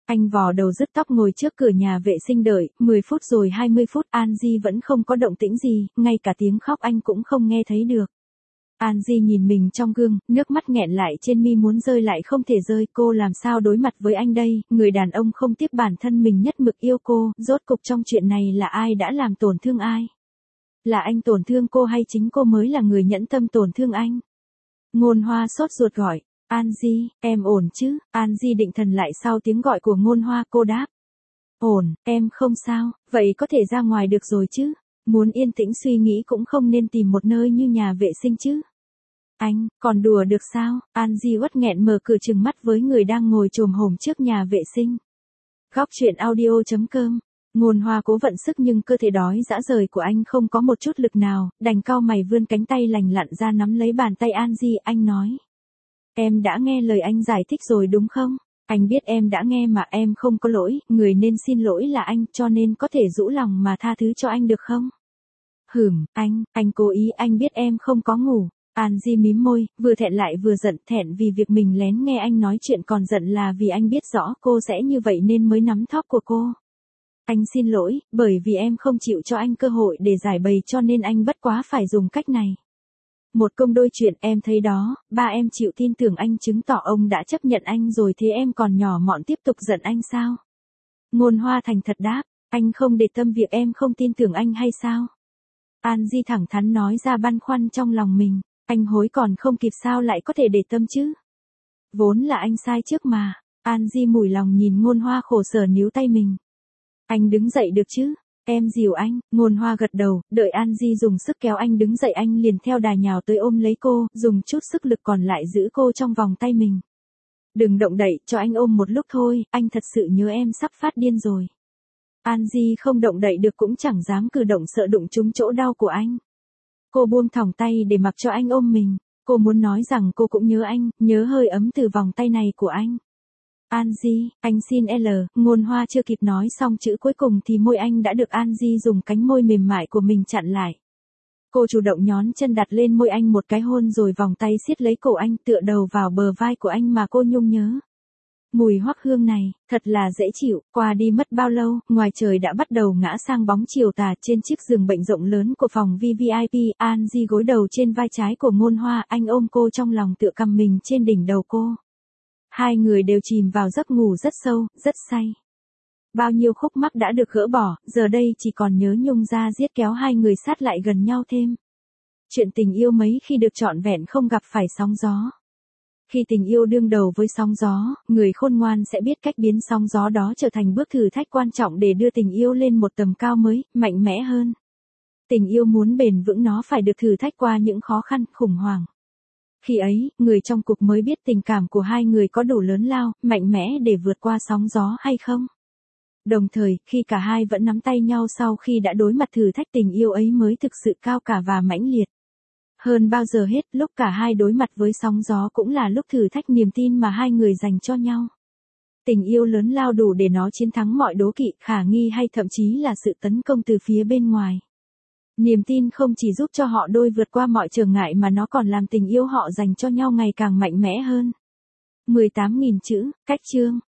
Anh vò đầu rứt tóc ngồi trước cửa nhà vệ sinh đợi, 10 phút rồi 20 phút An Di vẫn không có động tĩnh gì, ngay cả tiếng khóc anh cũng không nghe thấy được. An Di nhìn mình trong gương, nước mắt nghẹn lại trên mi muốn rơi lại không thể rơi, cô làm sao đối mặt với anh đây, người đàn ông không tiếc bản thân mình nhất mực yêu cô, rốt cục trong chuyện này là ai đã làm tổn thương ai? Là anh tổn thương cô hay chính cô mới là người nhẫn tâm tổn thương anh? Ngôn Hoa sốt ruột gọi, An Di, em ổn chứ? An Di định thần lại sau tiếng gọi của Ngôn Hoa, cô đáp. Ổn, em không sao, vậy có thể ra ngoài được rồi chứ? Muốn yên tĩnh suy nghĩ cũng không nên tìm một nơi như nhà vệ sinh chứ. Anh, còn đùa được sao? An Di uất nghẹn mở cửa trừng mắt với người đang ngồi chồm hổm trước nhà vệ sinh. Góc chuyện audio.com. Ngôn Hoa cố vận sức nhưng cơ thể đói dã rời của anh không có một chút lực nào, đành cau mày vươn cánh tay lành lặn ra nắm lấy bàn tay An Di, anh nói. Em đã nghe lời anh giải thích rồi đúng không? Anh biết em đã nghe mà em không có lỗi, người nên xin lỗi là anh, cho nên có thể rũ lòng mà tha thứ cho anh được không? Anh cố ý, anh biết em không có ngủ. An Di mím môi, vừa thẹn lại vừa giận, thẹn vì việc mình lén nghe anh nói chuyện, còn giận là vì anh biết rõ cô sẽ như vậy nên mới nắm thóp của cô. Anh xin lỗi, bởi vì em không chịu cho anh cơ hội để giải bày cho nên anh bất quá phải dùng cách này. Một công đôi chuyện, em thấy đó, ba em chịu tin tưởng anh chứng tỏ ông đã chấp nhận anh rồi, thế em còn nhỏ mọn tiếp tục giận anh sao? Ngôn Hoa thành thật đáp, anh không để tâm việc em không tin tưởng anh hay sao? An Di thẳng thắn nói ra băn khoăn trong lòng mình, anh hối còn không kịp sao lại có thể để tâm chứ? Vốn là anh sai trước mà. An Di mủi lòng nhìn Ngôn Hoa khổ sở níu tay mình. Anh đứng dậy được chứ? Em dìu anh. Ngôn Hoa gật đầu, đợi An Di dùng sức kéo anh đứng dậy anh liền theo đà nhào tới ôm lấy cô, dùng chút sức lực còn lại giữ cô trong vòng tay mình. Đừng động đậy, cho anh ôm một lúc thôi, anh thật sự nhớ em sắp phát điên rồi. An Di không động đậy được cũng chẳng dám cử động sợ đụng trúng chỗ đau của anh. Cô buông thõng tay để mặc cho anh ôm mình. Cô muốn nói rằng cô cũng nhớ anh, nhớ hơi ấm từ vòng tay này của anh. An Di, anh xin L. Ngôn Hoa chưa kịp nói xong chữ cuối cùng thì môi anh đã được An Di dùng cánh môi mềm mại của mình chặn lại. Cô chủ động nhón chân đặt lên môi anh một cái hôn rồi vòng tay siết lấy cổ anh, tựa đầu vào bờ vai của anh mà cô nhung nhớ. Mùi hoắc hương này, thật là dễ chịu. Qua đi mất bao lâu, ngoài trời đã bắt đầu ngã sang bóng chiều tà. Trên chiếc giường bệnh rộng lớn của phòng VVIP, An Di gối đầu trên vai trái của Ngôn Hoa, anh ôm cô trong lòng tựa cầm mình trên đỉnh đầu cô. Hai người đều chìm vào giấc ngủ rất sâu, rất say. Bao nhiêu khúc mắc đã được gỡ bỏ, giờ đây chỉ còn nhớ nhung ra giết kéo hai người sát lại gần nhau thêm. Chuyện tình yêu mấy khi được trọn vẹn không gặp phải sóng gió. Khi tình yêu đương đầu với sóng gió, người khôn ngoan sẽ biết cách biến sóng gió đó trở thành bước thử thách quan trọng để đưa tình yêu lên một tầm cao mới, mạnh mẽ hơn. Tình yêu muốn bền vững nó phải được thử thách qua những khó khăn, khủng hoảng. Khi ấy, người trong cuộc mới biết tình cảm của hai người có đủ lớn lao, mạnh mẽ để vượt qua sóng gió hay không. Đồng thời, khi cả hai vẫn nắm tay nhau sau khi đã đối mặt thử thách, tình yêu ấy mới thực sự cao cả và mãnh liệt. Hơn bao giờ hết, lúc cả hai đối mặt với sóng gió cũng là lúc thử thách niềm tin mà hai người dành cho nhau. Tình yêu lớn lao đủ để nó chiến thắng mọi đố kỵ, khả nghi hay thậm chí là sự tấn công từ phía bên ngoài. Niềm tin không chỉ giúp cho họ đôi vượt qua mọi trở ngại mà nó còn làm tình yêu họ dành cho nhau ngày càng mạnh mẽ hơn. 18.000 chữ, cách chương.